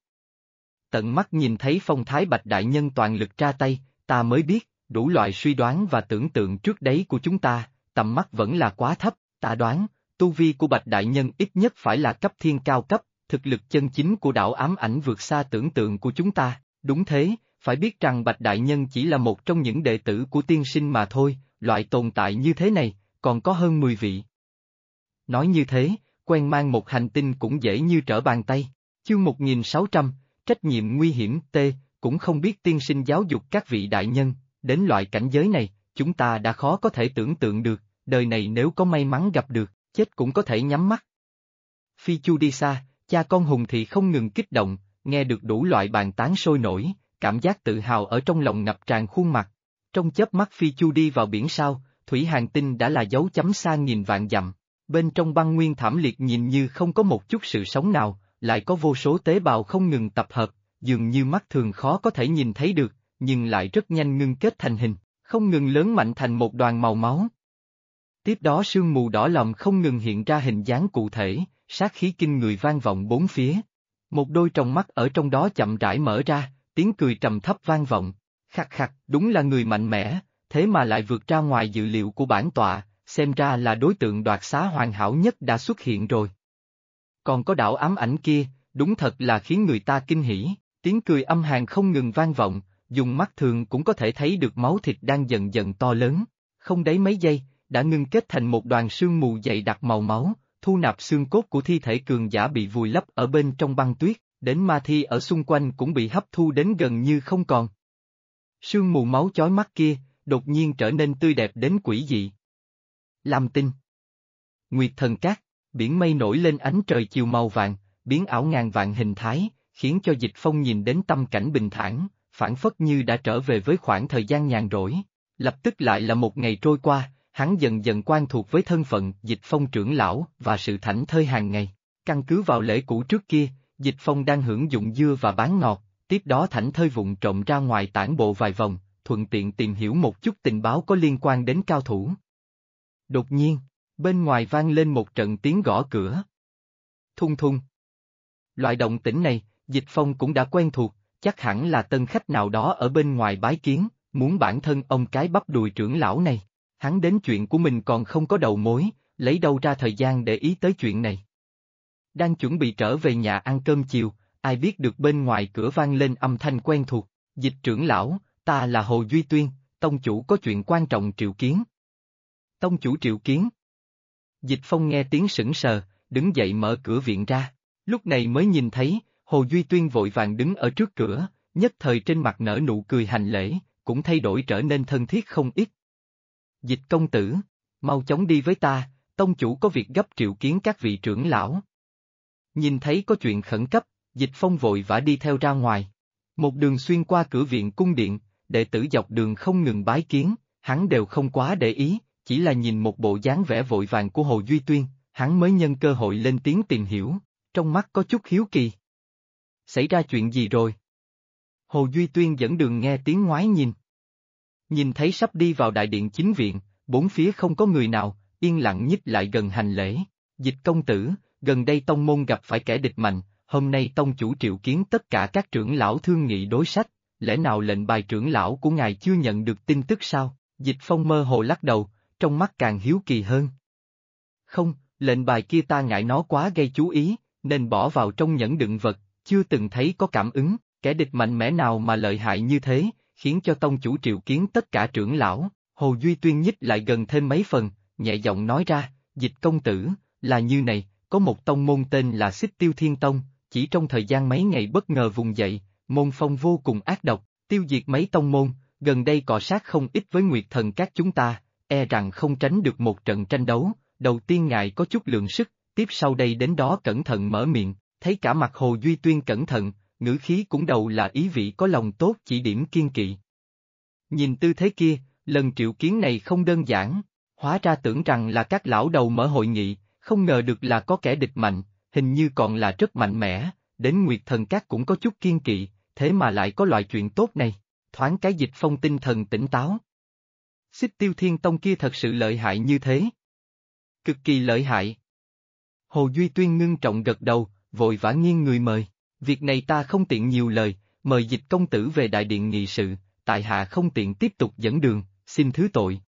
Tận mắt nhìn thấy phong thái Bạch Đại Nhân toàn lực ra tay, ta mới biết, đủ loại suy đoán và tưởng tượng trước đấy của chúng ta, tầm mắt vẫn là quá thấp, ta đoán, tu vi của Bạch Đại Nhân ít nhất phải là cấp thiên cao cấp, thực lực chân chính của đảo ám ảnh vượt xa tưởng tượng của chúng ta, đúng thế, phải biết rằng Bạch Đại Nhân chỉ là một trong những đệ tử của tiên sinh mà thôi, loại tồn tại như thế này, còn có hơn 10 vị. Nói như thế, quen mang một hành tinh cũng dễ như trở bàn tay. Chương 1600, trách nhiệm nguy hiểm cũng không biết tiên sinh giáo dục các vị đại nhân, đến loại cảnh giới này, chúng ta đã khó có thể tưởng tượng được, đời này nếu có may mắn gặp được, chết cũng có thể nhắm mắt. Phi Chu đi xa, cha con Hùng Thị không ngừng kích động, nghe được đủ loại bàn tán sôi nổi, cảm giác tự hào ở trong lòng ngập tràn khuôn mặt. Trong chớp mắt Phi Chu đi vào biển sao, thủy hành tinh đã là dấu chấm xa nghìn vạn dặm. Bên trong băng nguyên thảm liệt nhìn như không có một chút sự sống nào, lại có vô số tế bào không ngừng tập hợp, dường như mắt thường khó có thể nhìn thấy được, nhưng lại rất nhanh ngưng kết thành hình, không ngừng lớn mạnh thành một đoàn màu máu. Tiếp đó sương mù đỏ lòm không ngừng hiện ra hình dáng cụ thể, sát khí kinh người vang vọng bốn phía. Một đôi tròng mắt ở trong đó chậm rãi mở ra, tiếng cười trầm thấp vang vọng, khặc khặc, đúng là người mạnh mẽ, thế mà lại vượt ra ngoài dự liệu của bản tọa. Xem ra là đối tượng đoạt xá hoàn hảo nhất đã xuất hiện rồi. Còn có đảo ám ảnh kia, đúng thật là khiến người ta kinh hỉ, tiếng cười âm hàn không ngừng vang vọng, dùng mắt thường cũng có thể thấy được máu thịt đang dần dần to lớn, không đấy mấy giây, đã ngưng kết thành một đoàn sương mù dày đặc màu máu, thu nạp xương cốt của thi thể cường giả bị vùi lấp ở bên trong băng tuyết, đến ma thi ở xung quanh cũng bị hấp thu đến gần như không còn. Sương mù máu chói mắt kia, đột nhiên trở nên tươi đẹp đến quỷ dị. Lam tinh, Nguyệt Thần Cát, biển mây nổi lên ánh trời chiều màu vàng, biến ảo ngàn vạn hình thái, khiến cho Dịch Phong nhìn đến tâm cảnh bình thản, phảng phất như đã trở về với khoảng thời gian nhàn rỗi. Lập tức lại là một ngày trôi qua, hắn dần dần quen thuộc với thân phận Dịch Phong trưởng lão và sự thảnh thơi hàng ngày. Căn cứ vào lễ cũ trước kia, Dịch Phong đang hưởng dụng dưa và bán ngọt, tiếp đó thảnh thơi vụng trộm ra ngoài tản bộ vài vòng, thuận tiện tìm hiểu một chút tình báo có liên quan đến cao thủ. Đột nhiên, bên ngoài vang lên một trận tiếng gõ cửa. Thung thung. Loại động tĩnh này, Dịch Phong cũng đã quen thuộc, chắc hẳn là tân khách nào đó ở bên ngoài bái kiến, muốn bản thân ông cái bắp đùi trưởng lão này. Hắn đến chuyện của mình còn không có đầu mối, lấy đâu ra thời gian để ý tới chuyện này. Đang chuẩn bị trở về nhà ăn cơm chiều, ai biết được bên ngoài cửa vang lên âm thanh quen thuộc, Dịch trưởng lão, ta là Hồ Duy Tuyên, tông chủ có chuyện quan trọng triệu kiến. Tông chủ triệu kiến. Dịch Phong nghe tiếng sững sờ, đứng dậy mở cửa viện ra, lúc này mới nhìn thấy, Hồ Duy Tuyên vội vàng đứng ở trước cửa, nhất thời trên mặt nở nụ cười hành lễ, cũng thay đổi trở nên thân thiết không ít. Dịch công tử, mau chóng đi với ta, tông chủ có việc gấp triệu kiến các vị trưởng lão. Nhìn thấy có chuyện khẩn cấp, Dịch Phong vội vã đi theo ra ngoài. Một đường xuyên qua cửa viện cung điện, đệ tử dọc đường không ngừng bái kiến, hắn đều không quá để ý, chỉ là nhìn một bộ dáng vẻ vội vàng của Hồ Duy Tuyên, hắn mới nhân cơ hội lên tiếng tìm hiểu, trong mắt có chút hiếu kỳ. Xảy ra chuyện gì rồi? Hồ Duy Tuyên dẫn đường nghe tiếng ngoái nhìn. Nhìn thấy sắp đi vào đại điện chính viện, bốn phía không có người nào, yên lặng nhích lại gần hành lễ. Dịch công tử, gần đây tông môn gặp phải kẻ địch mạnh, hôm nay tông chủ triệu kiến tất cả các trưởng lão thương nghị đối sách, lẽ nào lệnh bài trưởng lão của ngài chưa nhận được tin tức sao? Dịch Phong mơ hồ lắc đầu, trong mắt càng hiếu kỳ hơn. Không, lệnh bài kia ta ngại nó quá gây chú ý, nên bỏ vào trong nhẫn đựng vật, chưa từng thấy có cảm ứng, kẻ địch mạnh mẽ nào mà lợi hại như thế, khiến cho tông chủ triệu kiến tất cả trưởng lão. Hồ Duy Tuyên nhích lại gần thêm mấy phần, nhẹ giọng nói ra, Dịch công tử, là như này, có một tông môn tên là Xích Tiêu Thiên Tông, chỉ trong thời gian mấy ngày bất ngờ vùng dậy, môn phong vô cùng ác độc, tiêu diệt mấy tông môn, gần đây cọ sát không ít với Nguyệt Thần các chúng ta, e rằng không tránh được một trận tranh đấu, đầu tiên ngài có chút lượng sức, tiếp sau đây đến đó cẩn thận mở miệng, thấy cả mặt Hồ Duy Tuyên cẩn thận, ngữ khí cũng đầu là ý vị có lòng tốt chỉ điểm kiên kỵ. Nhìn tư thế kia, lần triệu kiến này không đơn giản, hóa ra tưởng rằng là các lão đầu mở hội nghị, không ngờ được là có kẻ địch mạnh, hình như còn là rất mạnh mẽ, đến Nguyệt Thần Các cũng có chút kiên kỵ, thế mà lại có loại chuyện tốt này, thoáng cái Dịch Phong tinh thần tỉnh táo. Xích Tiêu Thiên Tông kia thật sự lợi hại như thế. Cực kỳ lợi hại. Hồ Duy Tuyên ngưng trọng gật đầu, vội vã nghiêng người mời, việc này ta không tiện nhiều lời, mời Dịch công tử về đại điện nghị sự, tại hạ không tiện tiếp tục dẫn đường, xin thứ tội.